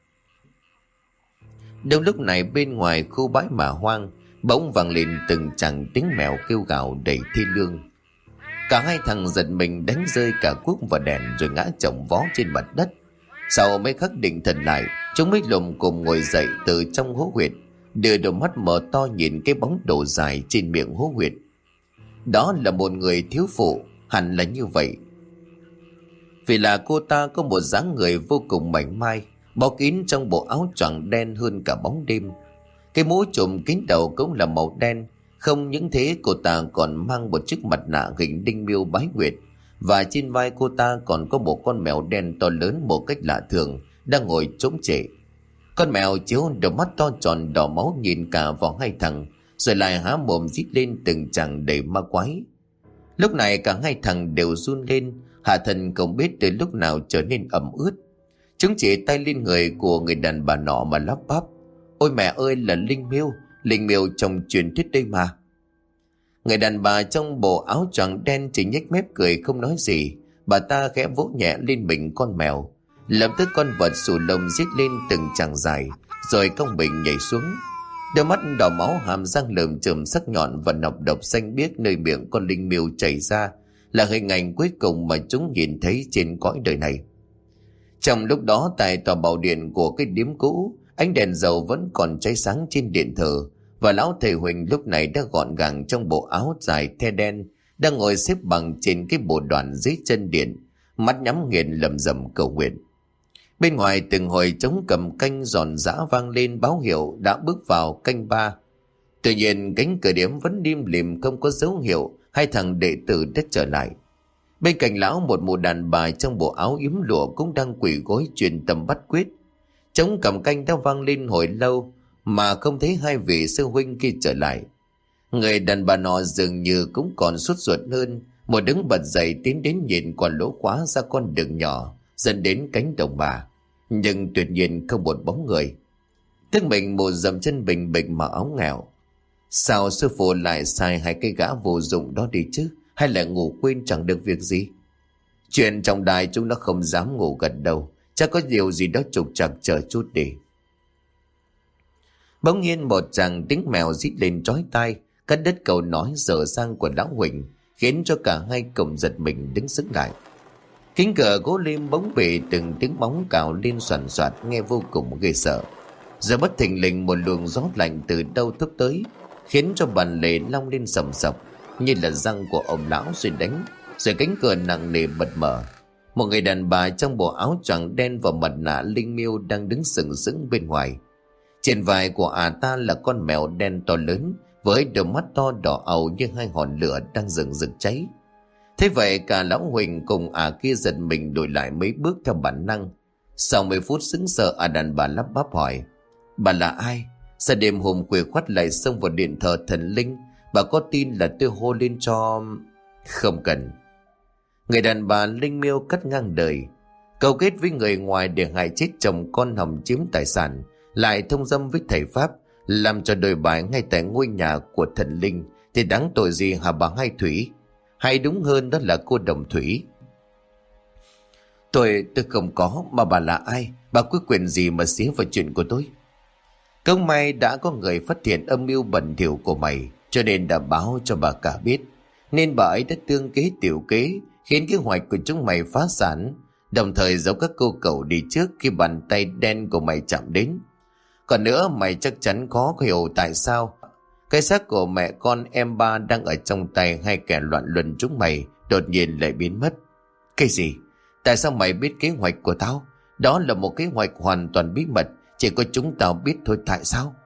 Đúng lúc này bên ngoài khu bãi mả hoang bỗng vang lên từng chàng tiếng mèo kêu gào đầy thê lương. Cả hai thằng giật mình đánh rơi cả cuốc và đèn rồi ngã chồng vó trên mặt đất. Sau mấy khắc định thần lại, chúng mới lùm cùng ngồi dậy từ trong hố huyệt, đưa đôi mắt mở to nhìn cái bóng đổ dài trên miệng hố huyệt. Đó là một người thiếu phụ, hẳn là như vậy. Vì là cô ta có một dáng người vô cùng mảnh mai, bó kín trong bộ áo choàng đen hơn cả bóng đêm. Cái mũ trùm kín đầu cũng là màu đen. Không những thế, cô ta còn mang một chiếc mặt nạ hình đinh miêu bái nguyệt, và trên vai cô ta còn có một con mèo đen to lớn một cách lạ thường đang ngồi chống trệ. Con mèo chiếu đôi mắt to tròn đỏ máu nhìn cả vào hai thằng, rồi lại há mồm rít lên từng tràng đầy ma quái. Lúc này cả hai thằng đều run lên, hạ thần không biết từ lúc nào trở nên ẩm ướt. Chúng chỉ tay lên người của người đàn bà nọ mà lắp bắp: "Ôi mẹ ơi, là Linh Miêu, Linh Miêu trong truyền thuyết đây mà." Người đàn bà trong bộ áo choàng đen chỉ nhếch mép cười không nói gì. Bà ta khẽ vỗ nhẹ lên mình con mèo. Lập tức con vật xù lông rít lên từng tràng dài, rồi cong mình nhảy xuống. Đôi mắt đỏ máu, hàm răng lởm chởm sắc nhọn và nọc độc xanh biếc nơi miệng con Linh Miêu chảy ra là hình ảnh cuối cùng mà chúng nhìn thấy trên cõi đời này. Trong lúc đó, tại tòa bảo điện của cái điếm cũ, ánh đèn dầu vẫn còn cháy sáng trên điện thờ, và lão thầy Huỳnh lúc này đã gọn gàng trong bộ áo dài the đen, đang ngồi xếp bằng trên cái bồ đoàn dưới chân điện, mắt nhắm nghiền lầm rầm cầu nguyện. Bên ngoài từng hồi trống cầm canh giòn giã vang lên báo hiệu đã bước vào canh ba. Tuy nhiên cánh cửa điếm vẫn im lìm, không có dấu hiệu hai thằng đệ tử đã trở lại. Bên cạnh lão, một mụ đàn bà trong bộ áo yếm lụa cũng đang quỳ gối truyền tâm bắt quyết. Trống cầm canh đã vang lên hồi lâu mà không thấy hai vị sư huynh kia trở lại. Người đàn bà nọ dường như cũng còn sốt ruột hơn, một đứng bật dậy tiến đến nhìn qua lỗ khóa ra con đường nhỏ dẫn đến cánh đồng bà, nhưng tuyệt nhiên không một bóng người. Tức mình một dầm chân bình bình mà áo nghèo. Sao sư phụ lại sai hai cái gã vô dụng đó đi chứ? Hay là ngủ quên chẳng được việc gì? Chuyện trong đài chúng nó không dám ngủ gật đầu, chắc có điều gì đó trục trặc, chờ chút đi. Bỗng nhiên một chàng tiếng mèo rít lên chói tai, cắt đứt câu nói dở dang của lão Huỳnh, khiến cho cả hai cùng giật mình đứng sững lại. Kính cửa gỗ lim bóng bề, từng tiếng móng cào lên soàn soạt nghe vô cùng ghê sợ. Giờ bất thình lình một luồng gió lạnh từ đâu thốc tới, khiến cho bàn lề long lên sầm sập như là răng của ông lão rồi đánh, rồi cánh cửa nặng nề bật mở. Một người đàn bà trong bộ áo choàng đen và mặt nạ Linh Miêu đang đứng sừng sững bên ngoài. Trên vai của ả ta là con mèo đen to lớn với đôi mắt to đỏ ầu như hai hòn lửa đang rừng rực cháy. Thế vậy cả lão Huỳnh cùng ả kia giật mình lùi lại mấy bước theo bản năng. Sau mấy phút sững sờ, ả đàn bà lắp bắp hỏi: "Bà là ai? Sao đêm hôm khuya khoắt lại xông vào điện thờ thần linh? Bà có tin là tôi hô lên cho..." "Không cần." Người đàn bà Linh Miêu cắt ngang đời. Câu kết với người ngoài để hại chết chồng con, hòng chiếm tài sản, lại thông dâm với thầy pháp, làm cho đồi bại ngay tại ngôi nhà của thần linh, thì đáng tội gì hả bà Hai Thủy? Hay đúng hơn đó là cô Đồng Thủy. Tôi tôi không có, mà bà là ai? Bà có quyền gì mà xía vào chuyện của tôi? Không may đã có người phát hiện âm mưu bẩn thỉu của mày, cho nên đã báo cho bà cả biết. Nên bà ấy đã tương kế tiểu kế, khiến kế hoạch của chúng mày phá sản, đồng thời giấu các cô cậu đi trước khi bàn tay đen của mày chạm đến. Còn nữa, mày chắc chắn có hiểu tại sao cái xác của mẹ con em ba đang ở trong tay hai kẻ loạn luân chúng mày đột nhiên lại biến mất. Cái gì? Tại sao mày biết kế hoạch của tao? Đó là một kế hoạch hoàn toàn bí mật, chỉ có chúng tao biết thôi. Tại sao?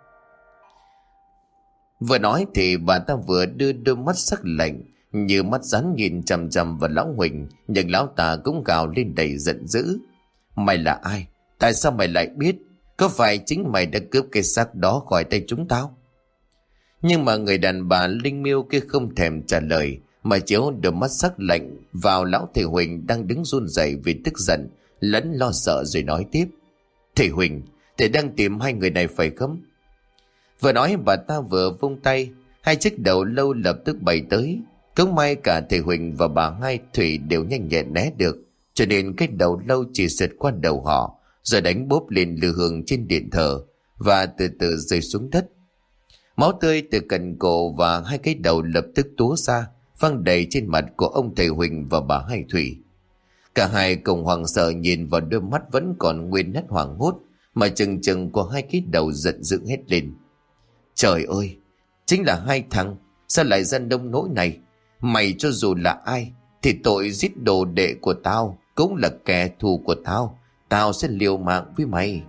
Vừa nói thì bà ta vừa đưa đôi mắt sắc lạnh như mắt rắn nhìn chằm chằm vào lão Huỳnh, nhưng lão ta cũng gào lên đầy giận dữ: "Mày là ai? Tại sao mày lại biết? Có phải chính mày đã cướp cái xác đó khỏi tay chúng tao?" Nhưng mà người đàn bà Linh Miêu kia không thèm trả lời, mà chiếu đôi mắt sắc lạnh vào lão thầy Huỳnh đang đứng run rẩy vì tức giận lẫn lo sợ, rồi nói tiếp: "Thầy Huỳnh, thầy đang tìm hai người này phải không?" Vừa nói bà ta vừa vung tay, hai chiếc đầu lâu lập tức bay tới. Cũng may cả thầy Huỳnh và bà Hai Thủy đều nhanh nhẹn né được, cho nên cái đầu lâu chỉ sượt qua đầu họ, rồi đánh bốp lên lư hương trên điện thờ và từ từ rơi xuống đất. Máu tươi từ cần cổ và hai cái đầu lập tức túa ra, văng đầy trên mặt của ông thầy Huỳnh và bà Hai Thủy. Cả hai cùng hoảng sợ nhìn vào đôi mắt vẫn còn nguyên nét hoảng hốt mà chừng chừng của hai cái đầu giận dữ hét lên: "Trời ơi, chính là hai thằng, sao lại ra nông nỗi này? Mày cho dù là ai thì tội giết đồ đệ của tao cũng là kẻ thù của tao. Tao sẽ liều mạng với mày.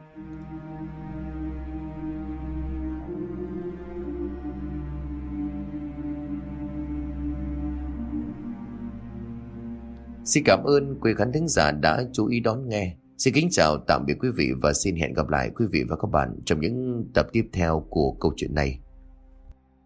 Xin cảm ơn quý khán thính giả đã chú ý đón nghe. Xin kính chào tạm biệt quý vị và xin hẹn gặp lại quý vị và các bạn trong những tập tiếp theo của câu chuyện này.